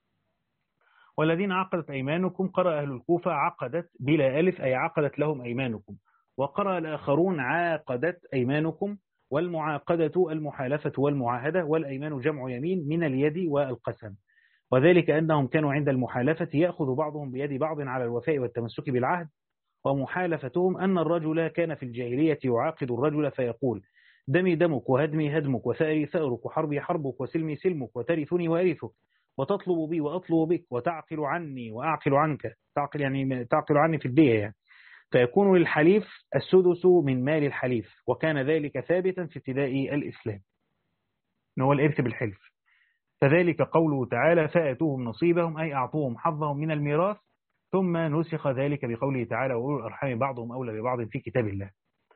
والذين عقدت أيمانكم، قرأ أهل الكوفة عقدت بلا ألف، أي عقدت لهم أيمانكم، وقرأ الآخرون عاقدت أيمانكم، والمعاقدة المحالفة والمعاهدة، والأيمان جمع يمين من اليد والقسم، وذلك أنهم كانوا عند المحالفة يأخذ بعضهم بيد بعض على الوفاء والتمسك بالعهد. ومحالفتهم أن الرجل كان في الجاهلية يعاقد الرجل فيقول دمي دمك وهدمي هدمك وثأري ثأرك وحربي حربك وسلمي سلمك وترثني وأرثك وتطلب بي وأطلب بك وتعقل عني وأعقل عنك، تعقل يعني تعقل عني في الدية يعني. فيكون للحليف السدس من مال الحليف، وكان ذلك ثابتا في ابتداء الإسلام، إن هو الإرث بالحلف. فذلك قوله تعالى فآتوهم نصيبهم، أي أعطوهم حظهم من الميراث. ثم نسخ ذلك بقوله تعالى وأولو الأرحام بعضهم أولى ببعض في كتاب الله.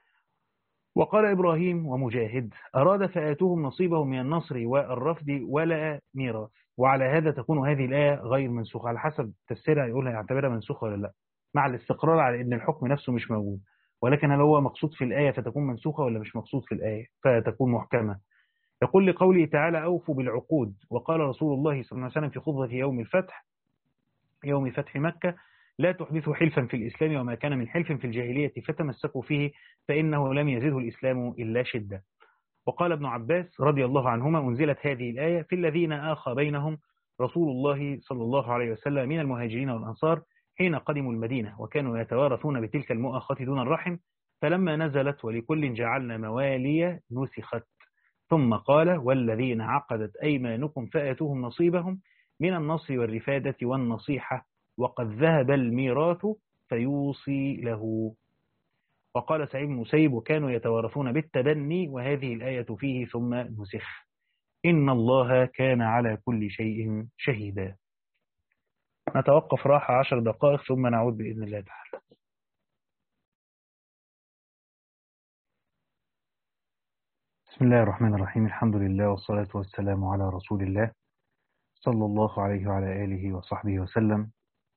وقال إبراهيم ومجاهد أراد فآتوهم نصيبهم من النصر والرفد ولا ميراث. وعلى هذا تكون هذه الآية غير منسوخة، على حسب تفسيرها يقولها يعتبرها منسوخة ولا لا، مع الاستقرار على أن الحكم نفسه مش موجود، ولكن هل هو مقصود في الآية فتكون منسوخة ولا مش مقصود في الآية فتكون محكمة. يقول لقوله تعالى أوفوا بالعقود. وقال رسول الله صلى الله عليه وسلم في خطبة يوم الفتح يوم فتح مكة لا تحدثوا حلفا في الإسلام وما كان من حلف في الجاهلية فتمسكوا فيه فإنه لم يزده الإسلام إلا شدة. وقال ابن عباس رضي الله عنهما أنزلت هذه الآية في الذين آخى بينهم رسول الله صلى الله عليه وسلم من المهاجرين والأنصار حين قدموا المدينة، وكانوا يتوارثون بتلك المؤاخاة دون الرحم، فلما نزلت ولكل جعلنا موالي نسخت، ثم قال والذين عقدت أيمانكم فآتوهم نصيبهم من النصر والرفادة والنصيحة وقد ذهب الميراث فيوصي له. وقال سعيد بن المسيب وكانوا يتوارثون بالتبني، وهذه الآية فيه ثم نسخ إن الله كان على كل شيء شهيدا. نتوقف راحة عشر دقائق ثم نعود بإذن الله تعالى. بسم الله الرحمن الرحيم، الحمد لله والصلاة والسلام على رسول الله صلى الله عليه وعلى آله وصحبه وسلم.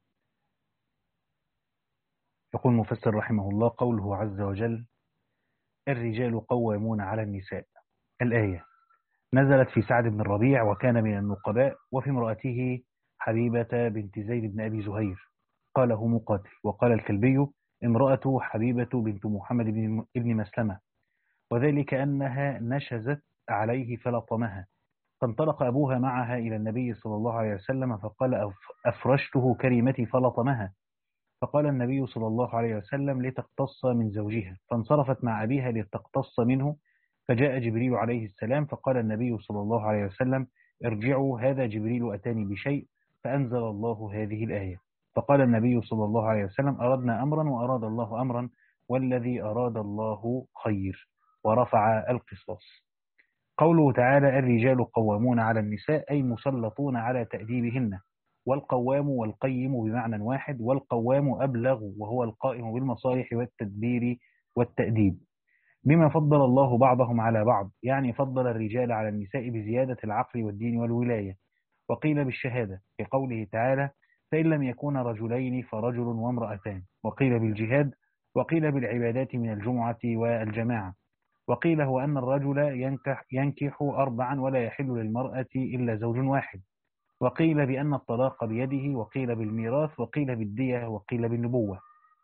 يقول المفسر رحمه الله قوله عز وجل الرجال قوامون على النساء. الآية نزلت في سعد بن الربيع وكان من النقباء، وفي امرأته حبيبة بنت زيد بن أبي زهير، قاله مقاتل. وقال الكلبي امرأة حبيبة بنت محمد بن مسلمة، وذلك أنها نشزت عليه فلطمها، فانطلق أبوها معها إلى النبي صلى الله عليه وسلم فقال أفرشته كريمتي فلطمها، فقال النبي صلى الله عليه وسلم لتقتص من زوجها، فانصرفت مع أبيها لتقتص منه، فجاء جبريل عليه السلام فقال النبي صلى الله عليه وسلم ارجعوا هذا جبريل أتاني بشيء، فأنزل الله هذه الآية. فقال النبي صلى الله عليه وسلم أردنا أمرا وأراد الله أمرا، والذي أراد الله خير، ورفع القصاص. قوله تعالى الرجال قوامون على النساء، أي مسلطون على تأديبهن، والقوام والقيم بمعنى واحد، والقوام أبلغ وهو القائم بالمصالح والتدبير والتأديب، بما فضل الله بعضهم على بعض، يعني فضل الرجال على النساء بزيادة العقل والدين والولاية. وقيل بالشهادة في قوله تعالى فإن لم يكون رجلين فرجل وامرأتان، وقيل بالجهاد، وقيل بالعبادات من الجمعة والجماعة، وقيل هو أن الرجل ينكح, ينكح أربعا ولا يحل للمرأة إلا زوج واحد، وقيل بأن الطلاق بيده، وقيل بالميراث، وقيل بالدية، وقيل بالنبوة.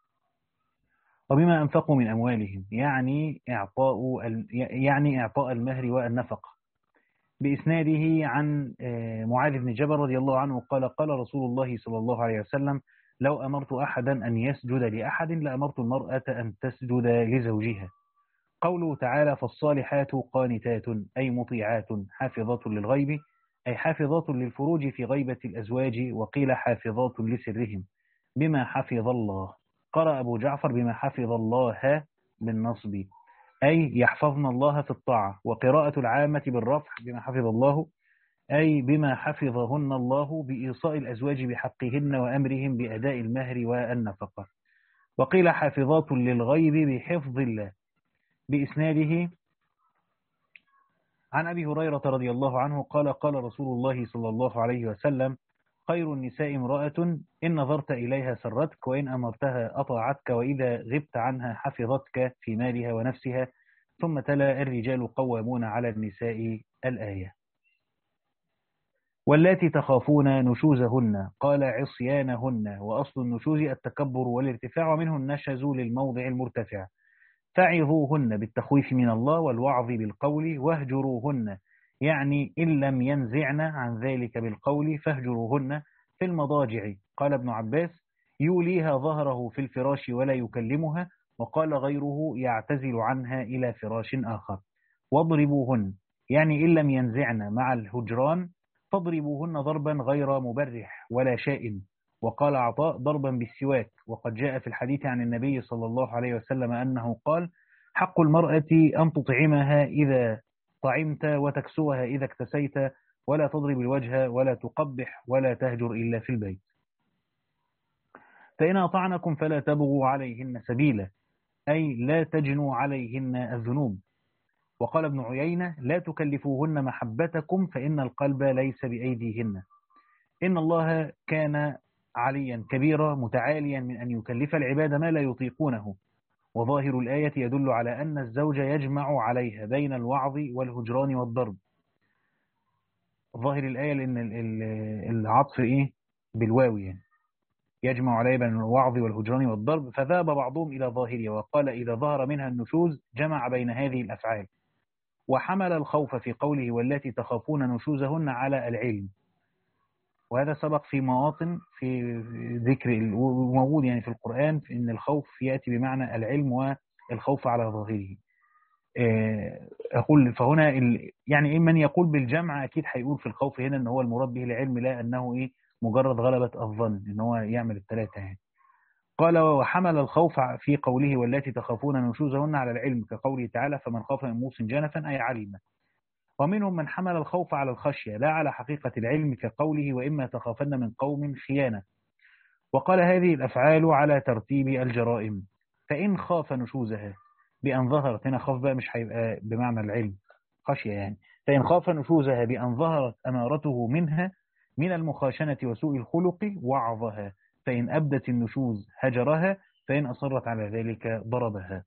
وبما أنفقوا من أموالهم يعني إعطاء يعني إعطاء المهر والنفقة. بإسناده عن معاذ بن جبل رضي الله عنه قال قال رسول الله صلى الله عليه وسلم لو أمرت أحدا أن يسجد لأحد لأمرت المرأة أن تسجد لزوجها. قوله تعالى فالصالحات قانتات، أي مطيعات، حافظات للغيب، أي حافظات للفروج في غيبة الأزواج، وقيل حافظات لسرهم بما حفظ الله. قرأ أبو جعفر بما حفظ الله بالنصب. أي يحفظن الله في الطاعة. وقراءة العامة بالرفع بما حفظ الله، أي بما حفظهن الله بإيصاء الأزواج بحقهن وأمرهم بأداء المهر والنفقة. وقيل حافظات للغيب بحفظ الله. بإسناده عن أبي هريرة رضي الله عنه قال قال رسول الله صلى الله عليه وسلم: خير النساء امرأة إن نظرت إليها سرتك، وإن أمرتها أطاعتك، وإذا غبت عنها حفظتك في مالها ونفسها. ثم تلا: الرجال قوامون على النساء، الآية. واللاتي تخافون نشوزهن قال عصيانهن، وأصل النشوز التكبر والارتفاع، ومنه النشز للموضع المرتفع. فعظوهن بالتخويف من الله والوعظ بالقول، واهجروهن يعني إن لم ينزعن عن ذلك بالقول فاهجروهن في المضاجع. قال ابن عباس: يوليها ظهره في الفراش ولا يكلمها. وقال غيره: يعتزل عنها إلى فراش آخر. واضربوهن يعني إن لم ينزعن مع الهجران فاضربوهن ضربا غير مبرح ولا شائم. وقال عطاء: ضربا بالسواك. وقد جاء في الحديث عن النبي صلى الله عليه وسلم أنه قال: حق المرأة أن تطعمها إذا طعمت، وتكسوها إذا اكتسيت، ولا تضرب الوجه، ولا تقبح، ولا تهجر إلا في البيت. فإن أطعنكم فلا تبغوا عليهن سبيلا، أي لا تجنوا عليهن الذنوب. وقال ابن عيينة: لا تكلفوهن محبتكم فإن القلب ليس بأيديهن. إن الله كان عليا كبيرا متعاليا من أن يكلف العباد ما لا يطيقونه. وظاهر الآية يدل على أن الزوج يجمع عليها بين الوعظ والهجران والضرب. ظاهر الآية لأن العطف إيه بالواو، يعني يجمع عليها بين الوعظ والهجران والضرب. فذهب بعضهم إلى ظاهره وقال: إذا ظهر منها النشوز جمع بين هذه الأفعال. وحمل الخوف في قوله: والتي تخافون نشوزهن على العلم. وهذا سبق في مواطن في ذكر موجود يعني في القرآن، في أن الخوف يأتي بمعنى العلم والخوف على ظاهره. أقول فهنا يعني من يقول بالجمع أكيد هيقول في الخوف هنا أن هو المراد به العلم، لا أنه إيه مجرد غلبة الظن أن هو يعمل الثلاثة يعني. قال: وحمل الخوف في قوله: والتي تخافون نشوزهن على العلم، كقوله تعالى: فمن خاف من موص جنفا، أي علم. ومنهم من حمل الخوف على الخشية لا على حقيقة العلم، كقوله: وإما تخافن من قوم خيانة. وقال: هذه الأفعال على ترتيب الجرائم. فإن خاف نشوزها بأن ظهرت، هنا خاف بقى مش هيبقى بمعنى العلم، خشية يعني. فإن خاف نشوزها بأن ظهرت أمارته منها من المخاشنة وسوء الخلق وعظها. فإن أبدت النشوز هجرها، فإن أصرت على ذلك ضربها.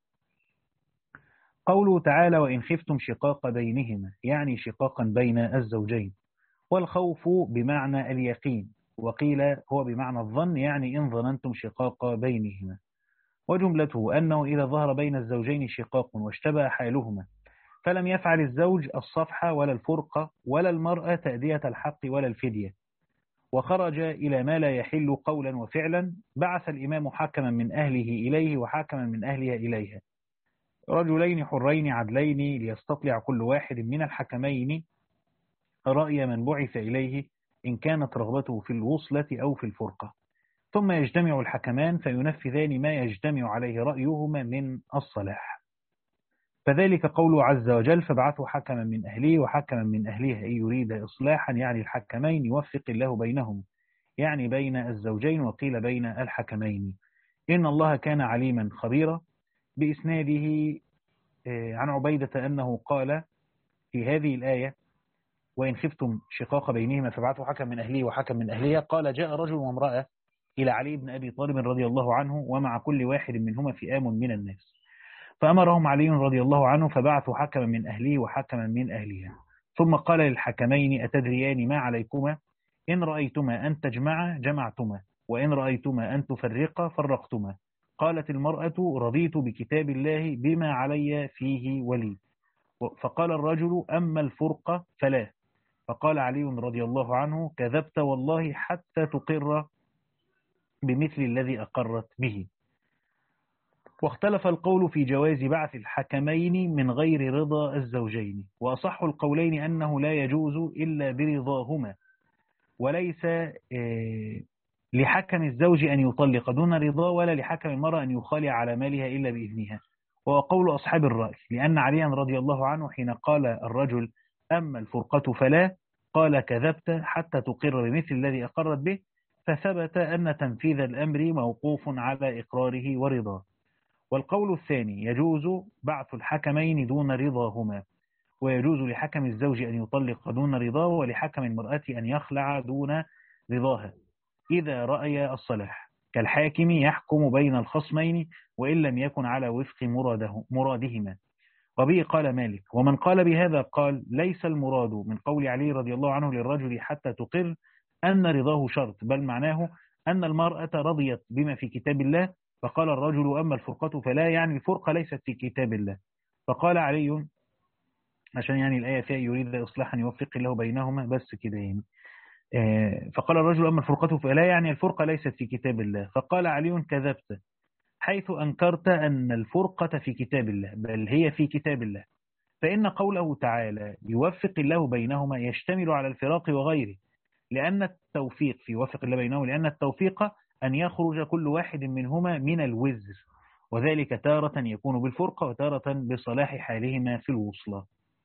قوله تعالى: وإن خفتم شقاق بينهما، يعني شقاقا بين الزوجين. والخوف بمعنى اليقين، وقيل هو بمعنى الظن، يعني إن ظننتم شقاق بينهما. وجملته أنه إذا ظهر بين الزوجين شقاق واشتبه حالهما فلم يفعل الزوج الصفح ولا الفرقة ولا المرأة تأدية الحق ولا الفدية، وخرج إلى ما لا يحل قولا وفعلا، بعث الإمام حكما من أهله إليه وحكما من أهلها إليها، رجلين حرين عدلين، ليستطلع كل واحد من الحكمين رأي من بعث إليه إن كانت رغبته في الوصلة أو في الفرقة. ثم يجتمع الحكمان فينفذان ما يجتمع عليه رأيهما من الصلاح. فذلك قوله عز وجل: فابعثوا حكما من أهله وحكما من أهلها إن يريد إصلاحا، يعني الحكمين يوفق الله بينهم، يعني بين الزوجين، وقيل بين الحكمين. إن الله كان عليما خبيرا. بإسناده عن عبيدة أنه قال في هذه الآية: وإن خفتم شقاق بينهما فابعثوا حكم من أهله وحكم من أهلها. قال: جاء رجل وامرأة إلى علي بن أبي طالب رضي الله عنه، ومع كل واحد منهما فئام من الناس، فأمرهم علي رضي الله عنه فبعثوا حكما من أهله وحكما من أهلها. ثم قال للحكمين: أتدريان ما عليكما؟ إن رأيتما أن تجمعا جمعتما، وإن رأيتما أن تفرقا فرقتما. قالت المرأة: رضيت بكتاب الله بما علي فيه ولي. فقال الرجل: أما الفرقة فلا. فقال علي رضي الله عنه: كذبت والله حتى تقر بمثل الذي أقرت به. واختلف القول في جواز بعث الحكمين من غير رضا الزوجين، وأصح القولين أنه لا يجوز إلا برضاهما، وليس لحكم الزوج أن يطلق دون رضا، ولا لحكم المرأة أن يخالع على مالها إلا بإذنها. هو قول أصحاب الرأي، لأن عليا رضي الله عنه حين قال الرجل أما الفرقة فلا، قال كذبت حتى تقر بمثل الذي أقرت به، فثبت أن تنفيذ الأمر موقوف على إقراره ورضاه. والقول الثاني يجوز بعث الحكمين دون رضاهما، ويجوز لحكم الزوج أن يطلق دون رضاه، ولحكم المرأة أن يخلع دون رضاها إذا رأي الصلاح، كالحاكم يحكم بين الخصمين وإن لم يكن على وفق مراده مرادهما. وبه قال مالك. ومن قال بهذا قال ليس المراد من قول علي رضي الله عنه للرجل حتى تقر أن رضاه شرط، بل معناه أن المرأة رضيت بما في كتاب الله، فقال الرجل أما الفرقة فلا، يعني الفرقة ليست في كتاب الله. فقال علي عشان يعني الآية فيها يريد إصلاحا يوفق الله بينهما، بس كده يعني. فقال الرجل أما الفرقة فلا، يعني الفرقة ليست في كتاب الله. فقال علي كذبت حيث أنكرت أن الفرقة في كتاب الله، بل هي في كتاب الله، فإن قوله تعالى يوفق الله بينهما يشتمل على الفراق وغيره، لأن التوفيق في يوفق الله بينهما، لأن التوفيق أن يخرج كل واحد منهما من الوزر، وذلك تارة يكون بالفرقة وتارة بصلاح حالهما في الوصلة.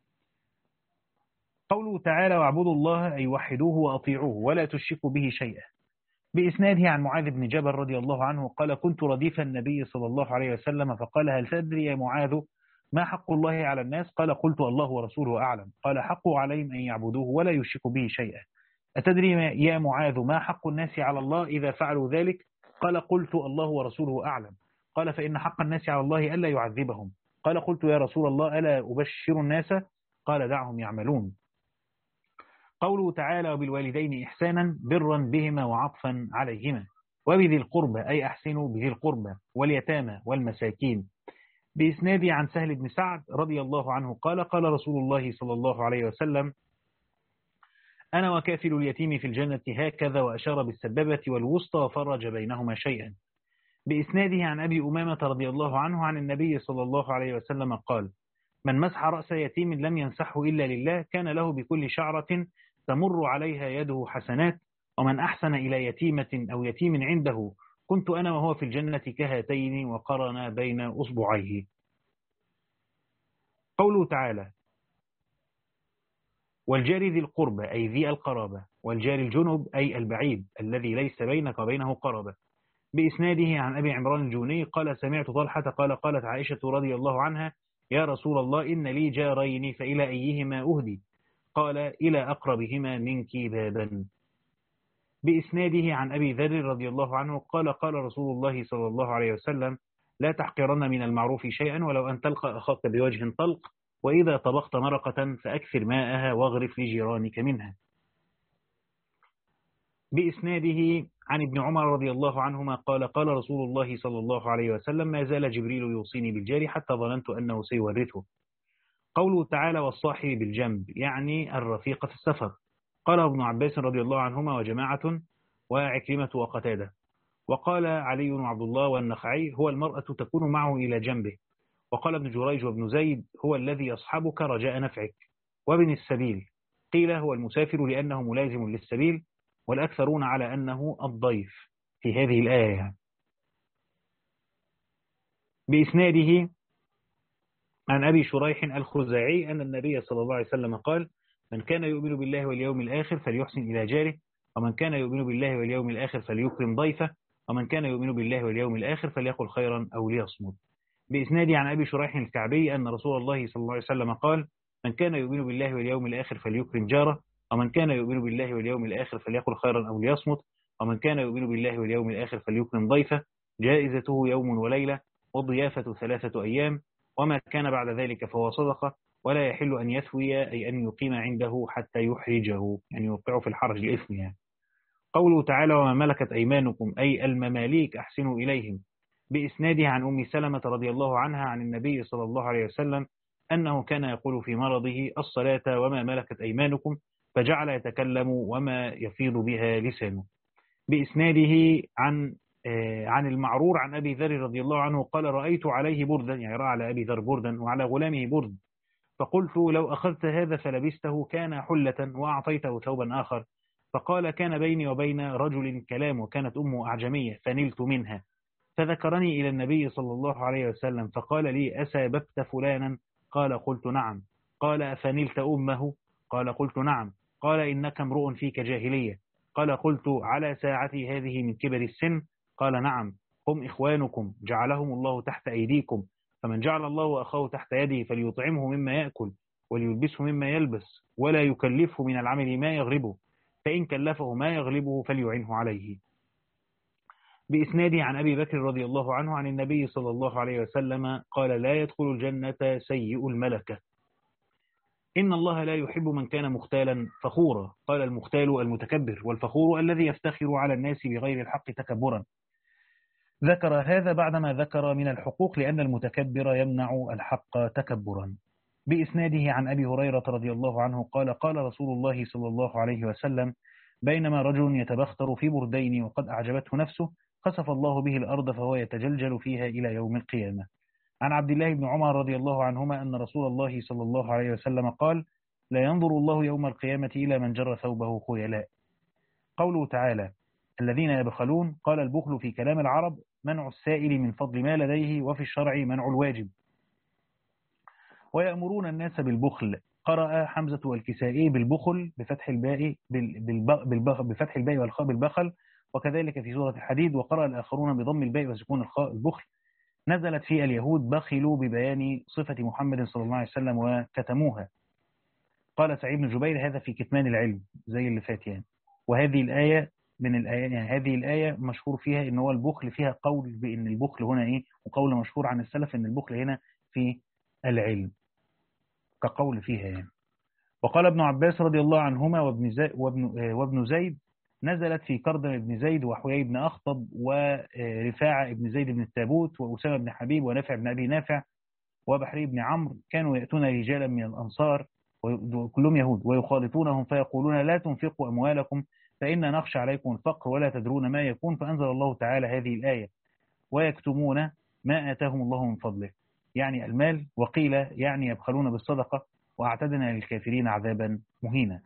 قوله تعالى واعبدوا الله أي وحدوه وأطيعوه ولا تشركوا به شيئا، بإسناده عن معاذ بن جبل رضي الله عنه قال كنت رديف النبي صلى الله عليه وسلم فقال هل تدري يا معاذ ما حق الله على الناس؟ قال قلت الله ورسوله أعلم. قال حقه عليهم أن يعبدوه ولا يشركوا به شيئا. أتدري يا معاذ ما حق الناس على الله إذا فعلوا ذلك؟ قال قلت الله ورسوله أعلم. قال فإن حق الناس على الله ألا يعذبهم. قال قلت يا رسول الله ألا أبشر الناس؟ قال دعهم يعملون. قوله تعالى وبالوالدين إحسانا برا بهما وعطفا عليهما، وبذي القربى أي أحسنوا بذي القربى واليتامى والمساكين، بإسناد عن سهل بن سعد رضي الله عنه قال قال رسول الله صلى الله عليه وسلم أنا وكافل اليتيم في الجنة هكذا، وأشار بالسبابة والوسطى وفرج بينهما شيئا. بإسناده عن أبي أمامة رضي الله عنه عن النبي صلى الله عليه وسلم قال من مسح رأس يتيم لم يمسحه إلا لله كان له بكل شعرة تمر عليها يده حسنات، ومن أحسن إلى يتيمة أو يتيم عنده كنت أنا وهو في الجنة كهاتين وقرن بين أصبعيه. قوله تعالى والجار ذي القربى أي ذي القرابة، والجار الجنب أي البعيد الذي ليس بينك وبينه قرابة. بإسناده عن أبي عمران الجوني قال سمعت طلحة قال قالت عائشة رضي الله عنها يا رسول الله إن لي جارين فإلى أيهما أهدي؟ قال إلى أقربهما منك بابا. بإسناده عن أبي ذر رضي الله عنه قال قال رسول الله صلى الله عليه وسلم لا تحقرن من المعروف شيئا ولو أن تلقى أخاك بوجه طلق، وإذا طبخت مرقة فأكثر ماءها واغرف لجيرانك منها. بإسناده عن ابن عمر رضي الله عنهما قال قال رسول الله صلى الله عليه وسلم ما زال جبريل يوصيني بالجار حتى ظننت أنه سيورثه. قوله تعالى والصاحب بالجنب يعني الرفيق في السفر. قال ابن عباس رضي الله عنهما وجماعة وعكرمة وقتادة. وقال علي وعبد الله والنخعي هو المرأة تكون معه إلى جنبه. وقال ابن جريج وابن زيد هو الذي يصحبك رجاء نفعك. وابن السبيل قيل هو المسافر لأنه ملازم للسبيل، والأكثرون على أنه الضيف في هذه الآية. بإسناده عن أبي شريح الخزاعي أن النبي صلى الله عليه وسلم قال من كان يؤمن بالله واليوم الآخر فليحسن إلى جاره، ومن كان يؤمن بالله واليوم الآخر فليكرم ضيفه، ومن كان يؤمن بالله واليوم الآخر فليقل خيرا أو ليصمت. بإسناده عن أبي شريح الكعبي أن رسول الله صلى الله عليه وسلم قال من كان يؤمن بالله واليوم الآخر فليكرم جاره، ومن كان يؤمن بالله واليوم الآخر فليقل خيرا أو ليصمت، ومن كان يؤمن بالله واليوم الآخر فليكرم ضيفه، جائزته يوم وليلة والضيافة ثلاثة أيام، وما كان بعد ذلك فهو صدقة، ولا يحل أن يثوي أي أن يقيم عنده حتى يحرجه، يعني يوقعه في الحرج الإثم يعني. قوله تعالى وما ملكت أيمانكم أي المماليك أحسنوا إليهم. بإسناده عن أم سلمة رضي الله عنها عن النبي صلى الله عليه وسلم أنه كان يقول في مرضه الصلاة وما ملكت أيمانكم، فجعل يتكلم وما يفيض بها لسانه. بإسناده عن عن المعرور عن أبي ذر رضي الله عنه قال رأيت عليه بردا، يعني رأى على أبي ذر بردا وعلى غلامه برد، فقلت لو أخذت هذا فلبسته كان حلة وأعطيته ثوبا آخر، فقال كان بيني وبين رجل كلام وكانت أمه أعجمية فنلت منها. فذكرني إلى النبي صلى الله عليه وسلم فقال لي: أساببت فلانا؟ قال: قلت نعم. قال: أفنلت أمه؟ قال: قلت نعم. قال: إنك امرؤ فيك جاهلية. قال: قلت: على ساعتي هذه من كبر السن؟ قال: نعم. هم إخوانكم جعلهم الله تحت أيديكم، فمن جعل الله أخاه تحت يده فليطعمه مما يأكل وليلبسه مما يلبس ولا يكلفه من العمل ما يغلبه، فإن كلفه ما يغلبه فليعنه عليه. بإسناده عن أبي بكر رضي الله عنه عن النبي صلى الله عليه وسلم قال: لا يدخل الجنة سيء الملكة. إن الله لا يحب من كان مختالا فخورا. قال: المختال المتكبر، والفخور الذي يفتخر على الناس بغير الحق تكبرا. ذكر هذا بعدما ذكر من الحقوق لأن المتكبر يمنع الحق تكبرا. بإسناده عن أبي هريرة رضي الله عنه قال: قال رسول الله صلى الله عليه وسلم: بينما رجل يتبختر في بردين وقد أعجبته نفسه خسف الله به الأرض فهو يتجلجل فيها إلى يوم القيامة. عن عبد الله بن عمر رضي الله عنهما أن رسول الله صلى الله عليه وسلم قال: لا ينظر الله يوم القيامة إلى من جر ثوبه خيلاء. قوله تعالى: الذين يبخلون، قال: البخل في كلام العرب منع السائل من فضل ما لديه، وفي الشرع منع الواجب. ويأمرون الناس بالبخل. قرأ حمزة والكسائي بالبخل بفتح الباء بفتح الباء والخاء بالبخل، وكذلك في سورة الحديد. وقرأ الآخرون بضم الباء وسكون الخاء البخل. نزلت في اليهود بخلوا ببيان صفة محمد صلى الله عليه وسلم وكتموها. قال سعيد بن جبير: هذا في كتمان العلم زي اللي فات يعني. وهذه الآية من الآية يعني هذه الآية مشهور فيها إن هو البخل فيها قول بإن البخل هنا إيه، وقول مشهور عن السلف إن البخل هنا في العلم كقول فيها يعني. وقال ابن عباس رضي الله عنهما وابن زيد, وابن, وابن زيد نزلت في كردم بن زيد وحيي بن أخطب ورفاعة بن زيد بن التابوت وأسامة بن حبيب ونافع بن أبي نافع وبحري بن عمرو، كانوا يأتون رجالا من الأنصار وكلهم يهود ويخالطونهم فيقولون: لا تنفقوا أموالكم فإن نخشى عليكم الفقر ولا تدرون ما يكون، فأنزل الله تعالى هذه الآية: ويكتمون ما آتاهم الله من فضله، يعني المال. وقيل يعني يبخلون بالصدقة. وأعتدنا للكافرين عذابا مهينا.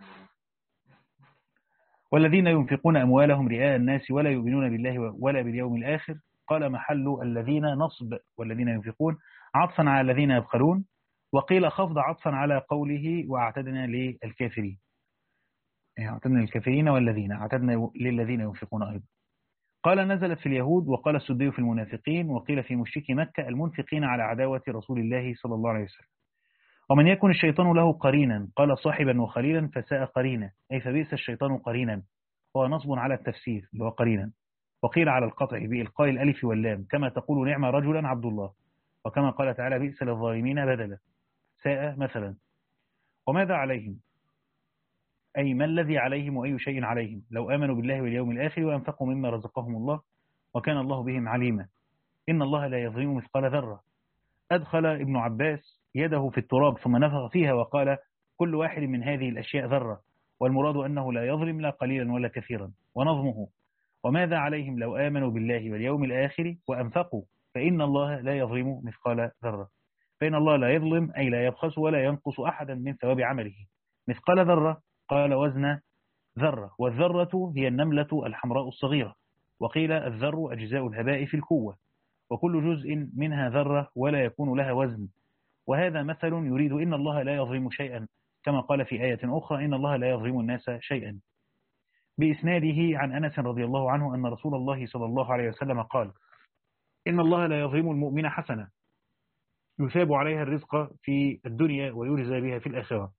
والذين ينفقون أموالهم رئاء الناس ولا يؤمنون بالله ولا باليوم الآخر. قال: محل الذين نصب والذين ينفقون عطفا على الذين يبخلون. وقيل خفض عطفا على قوله: وأعتدنا للكافرين، يعني أعتدنا للكافرين والذين أعتدنا للذين ينفقون أيضا. قال: نزلت في اليهود. وقال السدي في المنافقين. وقيل في مشركي مكة المنفقين على عداوة رسول الله صلى الله عليه وسلم. ومن يكن الشيطان له قرينا، قال: صاحبا وخليلا فساء قرينا، أي فبئس الشيطان قرينا. هو نصب على التفسير اللي هو قرينا. وقيل على القطع بإلقاء الألف واللام، كما تقول نعم رجلا عبد الله، وكما قال تعالى: بئس للظالمين بدلا، ساء مثلا. وماذا عليهم، أي ما الذي عليهم وأي شيء عليهم لو آمنوا بالله واليوم الآخر وأنفقوا مما رزقهم الله وكان الله بهم عليما. إن الله لا يظلم مثقال ذرة. أدخل ابن عباس يده في التراب ثم نفخ فيها وقال: كل واحد من هذه الأشياء ذرة، والمراد أنه لا يظلم لا قليلا ولا كثيرا. ونظمه: وماذا عليهم لو آمنوا بالله واليوم الآخر وأنفقوا فإن الله لا يظلم مثقال ذرة. فإن الله لا يظلم أي لا يبخس ولا ينقص أحدا من ثواب عمله. مثقال ذرة قال وزن ذرة، والذرة هي النملة الحمراء الصغيرة. وقيل الذر أجزاء الهباء في الكوة، وكل جزء منها ذرة ولا يكون لها وزن. وهذا مثل يريد إن الله لا يظلم شيئا، كما قال في آية أخرى: إن الله لا يظلم الناس شيئا. بإسناده عن أنس رضي الله عنه أن رسول الله صلى الله عليه وسلم قال: إن الله لا يظلم المؤمن حسنة يثاب عليها الرزق في الدنيا ويرزى بها في الآخرة.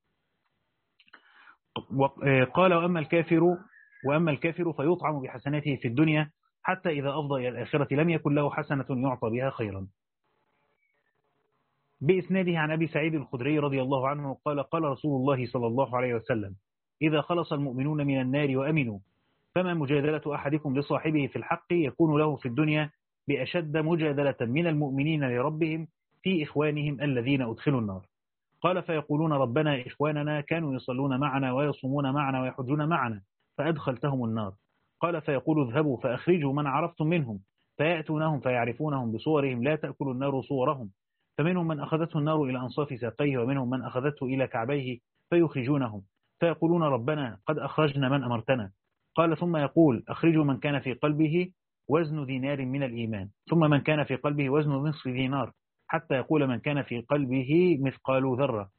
قال: وأما الكافر وأما الكافر فيطعم بحسناته في الدنيا حتى إذا أفضى إلى الآخرة لم يكن له حسنة يعطى بها خيرا. بإسناده عن أبي سعيد الخدري رضي الله عنه قال: قال رسول الله صلى الله عليه وسلم: إذا خلص المؤمنون من النار وأمنوا فما مجادلة أحدكم لصاحبه في الحق يكون له في الدنيا بأشد مجادلة من المؤمنين لربهم في إخوانهم الذين أدخلوا النار. قال: فيقولون: ربنا إخواننا كانوا يصلون معنا ويصومون معنا ويحجون معنا فأدخلتهم النار. قال: فيقول: اذهبوا فأخرجوا من عرفتم منهم، فيأتونهم فيعرفونهم بصورهم لا تأكل النار صورهم، فمنهم من أخذته النار إلى أنصاف ساقيه ومنهم من أخذته إلى كعبيه، فيخرجونهم فيقولون: ربنا قد أخرجنا من أمرتنا. قال: ثم يقول: أخرجوا من كان في قلبه وزن دينار من الإيمان، ثم من كان في قلبه وزن نصف دينار، حتى يقول من كان في قلبه مثقال ذرة.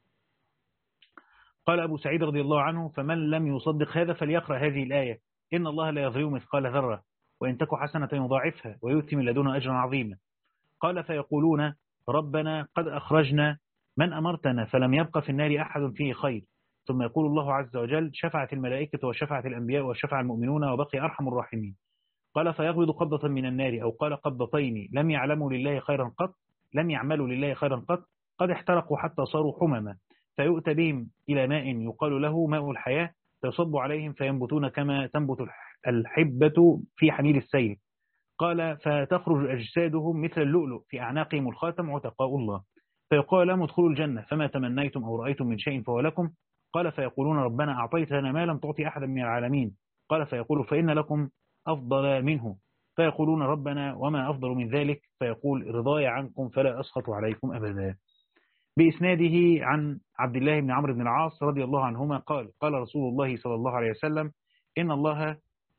قال أبو سعيد رضي الله عنه: فمن لم يصدق هذا فليقرأ هذه الآية: إن الله لا يظلم مثقال ذرة وإن تك حسنة يضاعفها ويؤتي من لدنه أجرا عظيما. قال: فيقولون: ربنا قد أخرجنا من أمرتنا فلم يبق في النار أحد فيه خير. ثم يقول الله عز وجل: شفعت الملائكة وشفعت الأنبياء وشفع المؤمنون وبقي أرحم الراحمين. قال: فيقبض قبضة من النار، أو قال قبضتين، لم يعلموا لله خيرا قط، لم يعملوا لله خيرا قط، قد احترقوا حتى صاروا حمما، فيؤتى بهم إلى ماء يقال له ماء الحياة، فيصب عليهم فينبتون كما تنبت الحبة في حميل السيل. قال: فتخرج أجسادهم مثل اللؤلؤ في أعناقهم الخاتم عتقاء الله، فيقال لهم: ادخلوا الجنة فما تمنيتم أو رأيتم من شيء فهو لكم. قال: فيقولون: ربنا أعطيتنا ما لم تعطي أحدا من العالمين. قال: فيقول: فإن لكم أفضل منه. فيقولون: ربنا وما أفضل من ذلك؟ فيقول: رضاي عنكم فلا أسخط عليكم أبدا. بإسناده عن عبد الله بن عمرو بن العاص رضي الله عنهما قال: قال رسول الله صلى الله عليه وسلم: إن الله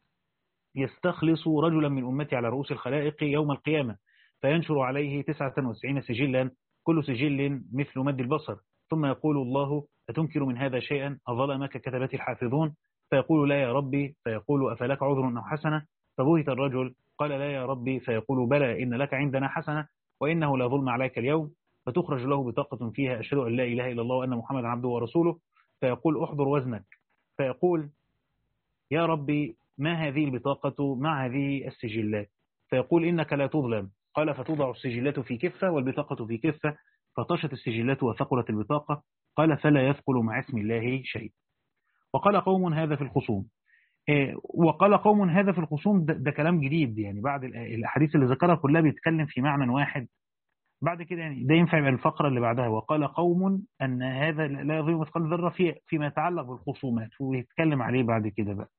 يستخلص رجلا من أمتي على رؤوس الخلائق يوم القيامة، فينشر عليه تسعة وتسعين سجلا، كل سجل مثل مد البصر، ثم يقول الله: أتنكر من هذا شيئا؟ أظلمك كتبت الحافظون؟ فيقول: لا يا ربي. فيقول: أفلك عذر أو حسنة؟ فبهت الرجل، قال: لا يا ربي. فيقول: بلى، إن لك عندنا حسنة، وإنه لا ظلم عليك اليوم. فتخرج له بطاقة فيها: أشهد أن لا إله إلا الله وأن محمدا عبده ورسوله. فيقول: أحضر وزنك. فيقول: يا ربي، ما هذه البطاقة مع هذه السجلات؟ فيقول: إنك لا تظلم. قال: فتوضع السجلات في كفة والبطاقة في كفة، فطشت السجلات وثقلت البطاقة. قال: فلا يثقل مع اسم الله شيء. وقال قوم هذا في الخصوم وقال قوم هذا في الخصوم ده, ده كلام جديد، يعني بعد الأحاديث اللي ذكرها كلها بيتكلم في معنى واحد. بعد كده يعني ده ينفع يبقى الفقرة اللي بعدها: وقال قوم أن هذا لا يظلم مثقال ذرة في فيما يتعلق بالخصومات، ويتكلم عليه بعد كده بقى.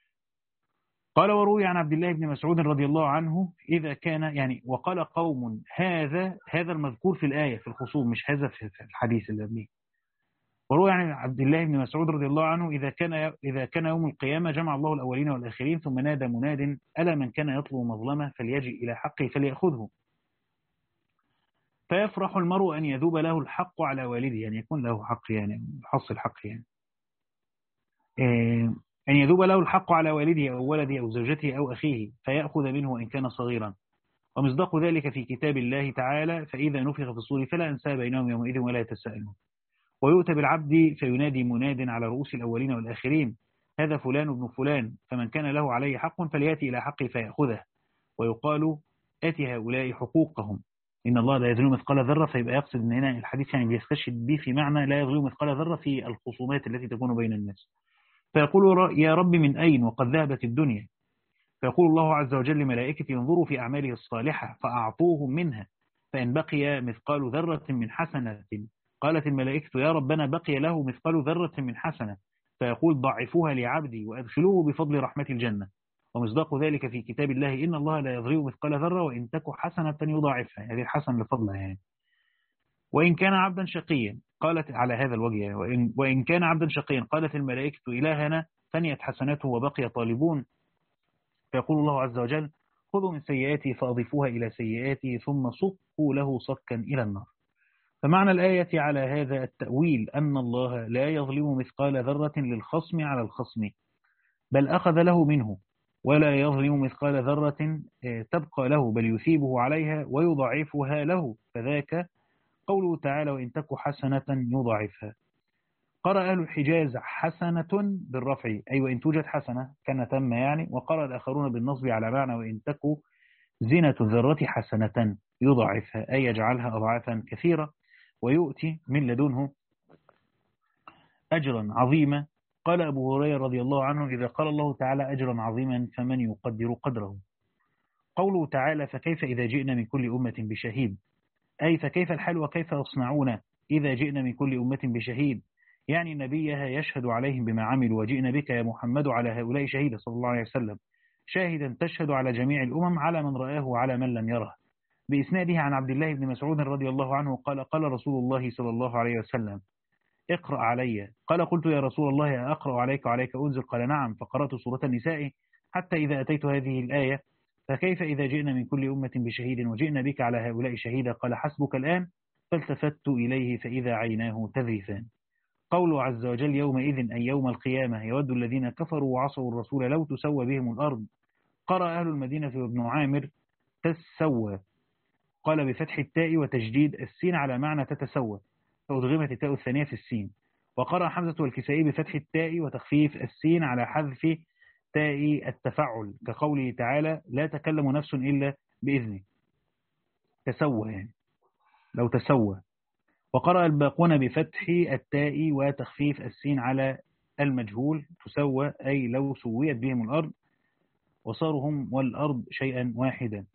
قال: وروي عن عبد الله بن مسعود رضي الله عنه إذا كان يعني وقال قوم هذا هذا المذكور في الآية في الخصوم، مش هذا في الحديث اللي قبله. وروي عن عبد الله بن مسعود رضي الله عنه إذا كان إذا كان يوم القيامة جمع الله الأولين والآخرين، ثم نادى مناد: ألا من كان يطلب مظلمة فليجئ إلى حقه فليأخذه. فيفرح المرء أن يذوب له الحق على والده، يعني يكون له حق، يعني حص الحق، يعني إيه أن يذوب له الحق على والده أو ولده أو زوجته أو أخيه، فيأخذ منه وإن كان صغيرا. ومصداق ذلك في كتاب الله تعالى: فإذا نفخ في الصور فلا أنساب بينهم يومئذ ولا يتساءلون. ويؤتى بالعبد فينادي مناد على رؤوس الأولين والآخرين: هذا فلان ابن فلان، فمن كان له عليه حق فليأتي إلى حقه فيأخذه. ويقال: آتي هؤلاء حقوقهم، إن الله لا يظلم مثقال ذرة. فيبقى يقصد أن هنا الحديث يعني بيستشهد به في معنى لا يظلم مثقال ذرة في الخصومات التي تكون بين الناس. فيقول: يا رب من أين وقد ذهبت الدنيا؟ فيقول الله عز وجل لملائكته: ينظروا في أعماله الصالحة فأعطوهم منها، فإن بقي مثقال ذرة من حسنة قالت الملائكة: يا ربنا بقي له مثقال ذرة من حسنة. فيقول: ضعفوها لعبدي وأدخلوه بفضل رحمة الجنة. ومصداق ذلك في كتاب الله: إن الله لا يظلم مثقال ذرة وإن تك حسنة يضاعفها، هذه الحسنة لفضلها يعني. وإن كان عبدا شقيا، قالت على هذا الوجه، وإن, وإن كان عبدا شقيا قالت الملائكة: إلهنا فنيت حسناته وبقي طالبون. فيقول الله عز وجل: خذوا من سيئاتي فأضيفوها إلى سيئاتي ثم صكوا له صكا إلى النار. فمعنى الآية على هذا التأويل أن الله لا يظلم مثقال ذرة للخصم على الخصم، بل أخذ له منه، ولا يظلم مثقال ذرة تبقى له، بل يثيبه عليها ويضاعفها له. فذاك قوله تعالى: وإن تك حسنة يضاعفها. قرأ أهل الحجاز حسنة بالرفع، أي وإن توجد حسنة كان تم يعني. وقرأ الآخرون بالنصب على معنى وإن تك زينة الذرة حسنة يضاعفها، أي يجعلها أضعافا كثيرة ويؤتي من لدنه أجرا عظيما. قال أبو هريرة رضي الله عنه: إذا قال الله تعالى أجرا عظيما فمن يقدر قدره؟ قوله تعالى: فكيف إذا جئنا من كل أمة بشهيد، أي فكيف الحال وكيف يصنعون إذا جئنا من كل أمة بشهيد، يعني نبيها يشهد عليهم بما عملوا، وجئنا بك يا محمد على هؤلاء شهيدا صلى الله عليه وسلم، شاهدا تشهد على جميع الأمم على من رآه وعلى من لم يره. بإسناده عن عبد الله بن مسعود رضي الله عنه قال: قال رسول الله صلى الله عليه وسلم: اقرأ علي. قال: قلت يا رسول الله أقرأ عليك وعليك أنزل؟ قال: نعم. فقرأت سورة النساء حتى إذا أتيت هذه الآية: فكيف إذا جئنا من كل أمة بشهيد وجئنا بك على هؤلاء شهيدا قال حسبك الآن فالتفت إليه فإذا عيناه تذرفان. قوله عز وجل يومئذ أي يوم القيامة يود الذين كفروا وعصوا الرسول لو تسوى بهم الأرض. قرأ أهل المدينة وابن عامر تسوى، قال بفتح التاء وتجديد السين على معنى تتسوى، فأدغمت التاء الثانية في السين. وقرأ حمزة والكسائي بفتح التاء وتخفيف السين على حذف تاء التفعل، كقوله تعالى لا تكلم نفس إلا بإذنه، تسوى يعني لو تسوى. وقرأ الباقون بفتح التاء وتخفيف السين على المجهول تسوى أي لو سويت بهم الأرض وصاروا هم والأرض شيئا واحدا.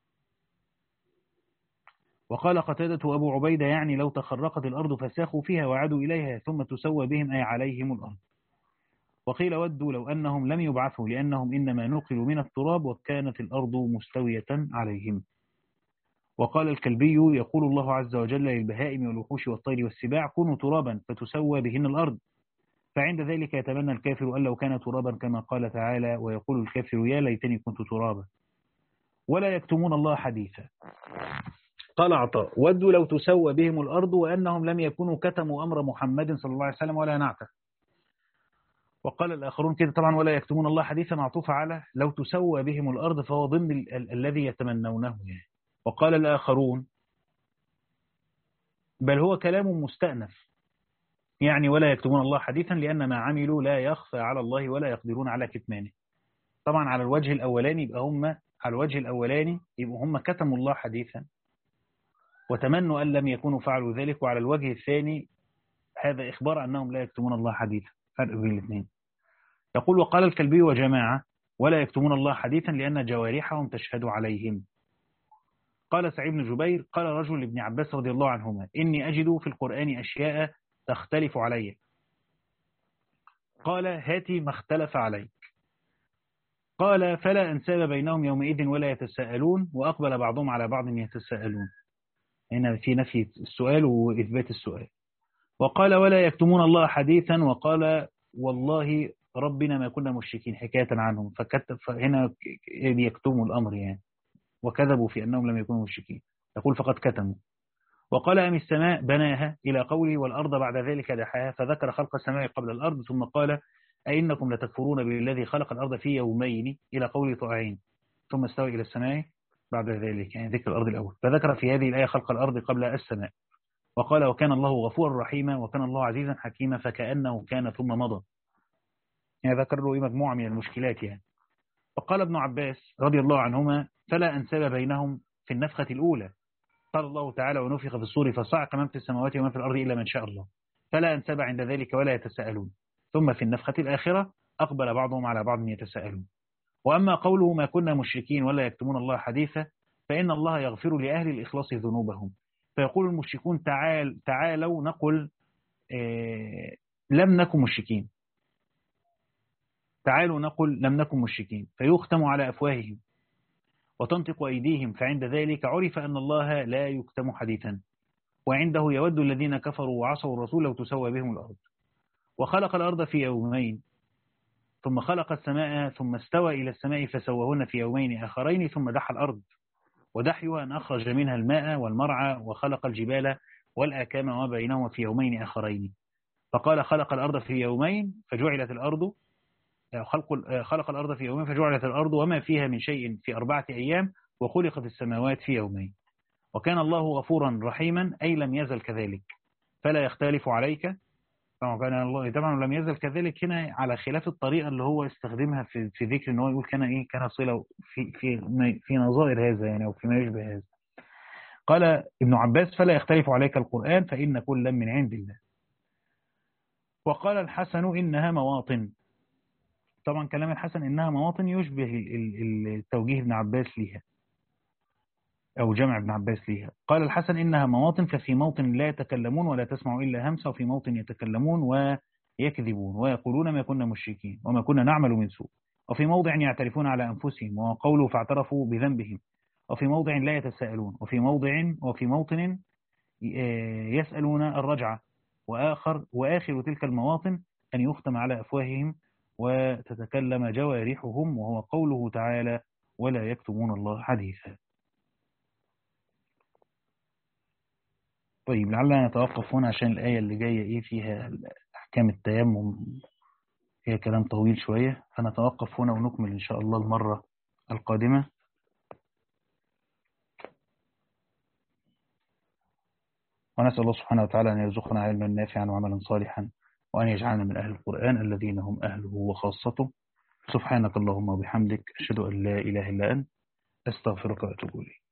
وقال قتادة وأبو عبيدة يعني لو تخرقت الأرض فساخوا فيها وعادوا إليها ثم تسوى بهم أي عليهم الأرض. وقيل ودوا لو أنهم لم يبعثوا لأنهم إنما نقلوا من التراب وكانت الأرض مستوية عليهم. وقال الكلبي يقول الله عز وجل للبهائم والوحوش والطير والسباع كونوا ترابا فتسوى بهن الأرض، فعند ذلك يتمنى الكافر أن لو كان ترابا كما قال تعالى ويقول الكافر يا ليتني كنت ترابا. ولا يكتمون الله حديثا. قال عطاء ودوا لو تسوى بهم الأرض وأنهم لم يكونوا كتموا أمر محمد صلى الله عليه وسلم ولا نعته. وقال الآخرون كده طبعا ولا يكتمون الله حديثا معطوف على لو تسوى بهم الأرض فهو ضمن ال ال الذي يتمنونه يعني. وقال الآخرون بل هو كلام مستأنف يعني ولا يكتمون الله حديثا لأن ما عملوا لا يخفى على الله ولا يقدرون على كتمانه. طبعا على الوجه الأولاني يبقى هم على الوجه الأولاني يبقى هم كتموا الله حديثا وتمنوا أن لم يكونوا فعلوا ذلك، وعلى الوجه الثاني هذا إخبار أنهم لا يكتمون الله حديثا، فرق بين الاثنين. يقول وقال الكلبي وجماعة ولا يكتمون الله حديثا لأن جوارحهم تشهد عليهم. قال سعيد بن جبير قال رجل لابن عباس رضي الله عنهما إني أجد في القرآن أشياء تختلف علي. قال هاتي ما اختلف عليك. قال فلا أنساب بينهم يومئذ ولا يتساءلون وأقبل بعضهم على بعض يتساءلون. هنا في نفي السؤال وإثبات السؤال. وقال ولا يكتمون الله حديثا وقال والله ربنا ما كنا مشركين حكاية عنهم، فكتب فهنا يكتموا الأمر يعني وكذبوا في أنهم لم يكونوا مشركين، يقول فقد كتموا. وقال أم السماء بناها إلى قوله والأرض بعد ذلك دحاها، فذكر خلق السماء قبل الأرض ثم قال أئنكم لتكفرون بالذي خلق الأرض في يومين إلى قوله طائعين ثم استوى إلى السماء بعد ذلك، يعني ذكر الأرض الأول، فذكر في هذه الآية خلق الأرض قبل السماء. وقال وكان الله غفورا رحيما وكان الله عزيزا حكيما فكأنه كان ثم مضى، يعني ذكر له مجموعة من المشكلات يعني. وقال ابن عباس رضي الله عنهما فلا أنساب بينهم في النفخة الأولى، قال الله تعالى ونفخ في الصور فصعق من في السماوات ومن في الأرض إلا من شاء الله، فلا أنساب عند ذلك ولا يتساءلون. ثم في النفخة الآخرة أقبل بعضهم على بعض يتساءلون. وأما قوله ما كنا مشركين ولا يكتمون الله حديثا فإن الله يغفر لأهل الإخلاص ذنوبهم، فيقول المشركون تعال تعالوا نقل إيه لم نكن مشركين، تعالوا نقل لم نكن مشركين، فيختم على أفواههم وتنطق أيديهم، فعند ذلك عرف أن الله لا يكتم حديثا. وعنده يود الذين كفروا وعصوا الرسول لو تسوى بهم الأرض. وخلق الأرض في يومين ثم خلق السماء ثم استوى إلى السماء فسوهن في يومين آخرين ثم دحى الأرض، ودحيها أن أخرج منها الماء والمرعى وخلق الجبال والآكام وما بينهما في يومين آخرين. فقال خلق الأرض في يومين فجعلت الأرض خلق خلق الأرض في يومين فجعلت الأرض وما فيها من شيء في أربعة أيام وخلقت السماوات في يومين. وكان الله غفورا رحيما أي لم يزل كذلك فلا يختلف عليك. طبعا كان الله طبعا لم يزل كذلك هنا على خلاف الطريقة اللي هو استخدمها في في ذكر ان هو يقول كان ايه كان صلة في في في نظائر هذا يعني او فيما يشبه هذا. قال ابن عباس فلا يختلف عليك القرآن فإن كلا من عند الله. وقال الحسن إنها مواطن. طبعا كلام الحسن إنها مواطن يشبه التوجيه ابن عباس ليها أو جمع ابن عباس ليها. قال الحسن إنها مواطن ففي موطن لا يتكلمون ولا تسمع إلا همسة وفي موطن يتكلمون ويكذبون ويقولون ما كنا مشركين وما كنا نعمل من سوء وفي موضع يعترفون على أنفسهم وقولوا فاعترفوا بذنبهم وفي موضع لا يتساءلون وفي موضع وفي موطن يسألون الرجعة وآخر وآخر تلك المواطن أن يختم على أفواههم وتتكلم جوارحهم وهو قوله تعالى ولا يكتمون الله حديثا. طيب لعلنا نتوقف هنا عشان الآية اللي جاية إيه فيها أحكام التيمم، فيها كلام طويل شوية، فنتوقف هنا ونكمل إن شاء الله المرة القادمة. ونسأل الله سبحانه وتعالى أن يرزقنا علما نافعا وعملا صالحا، وأن يجعلنا من أهل القرآن الذين هم أهله وخاصته. سبحانك اللهم وبحمدك، أشهد أن لا إله إلا أنت، أستغفرك وأتوب إليك.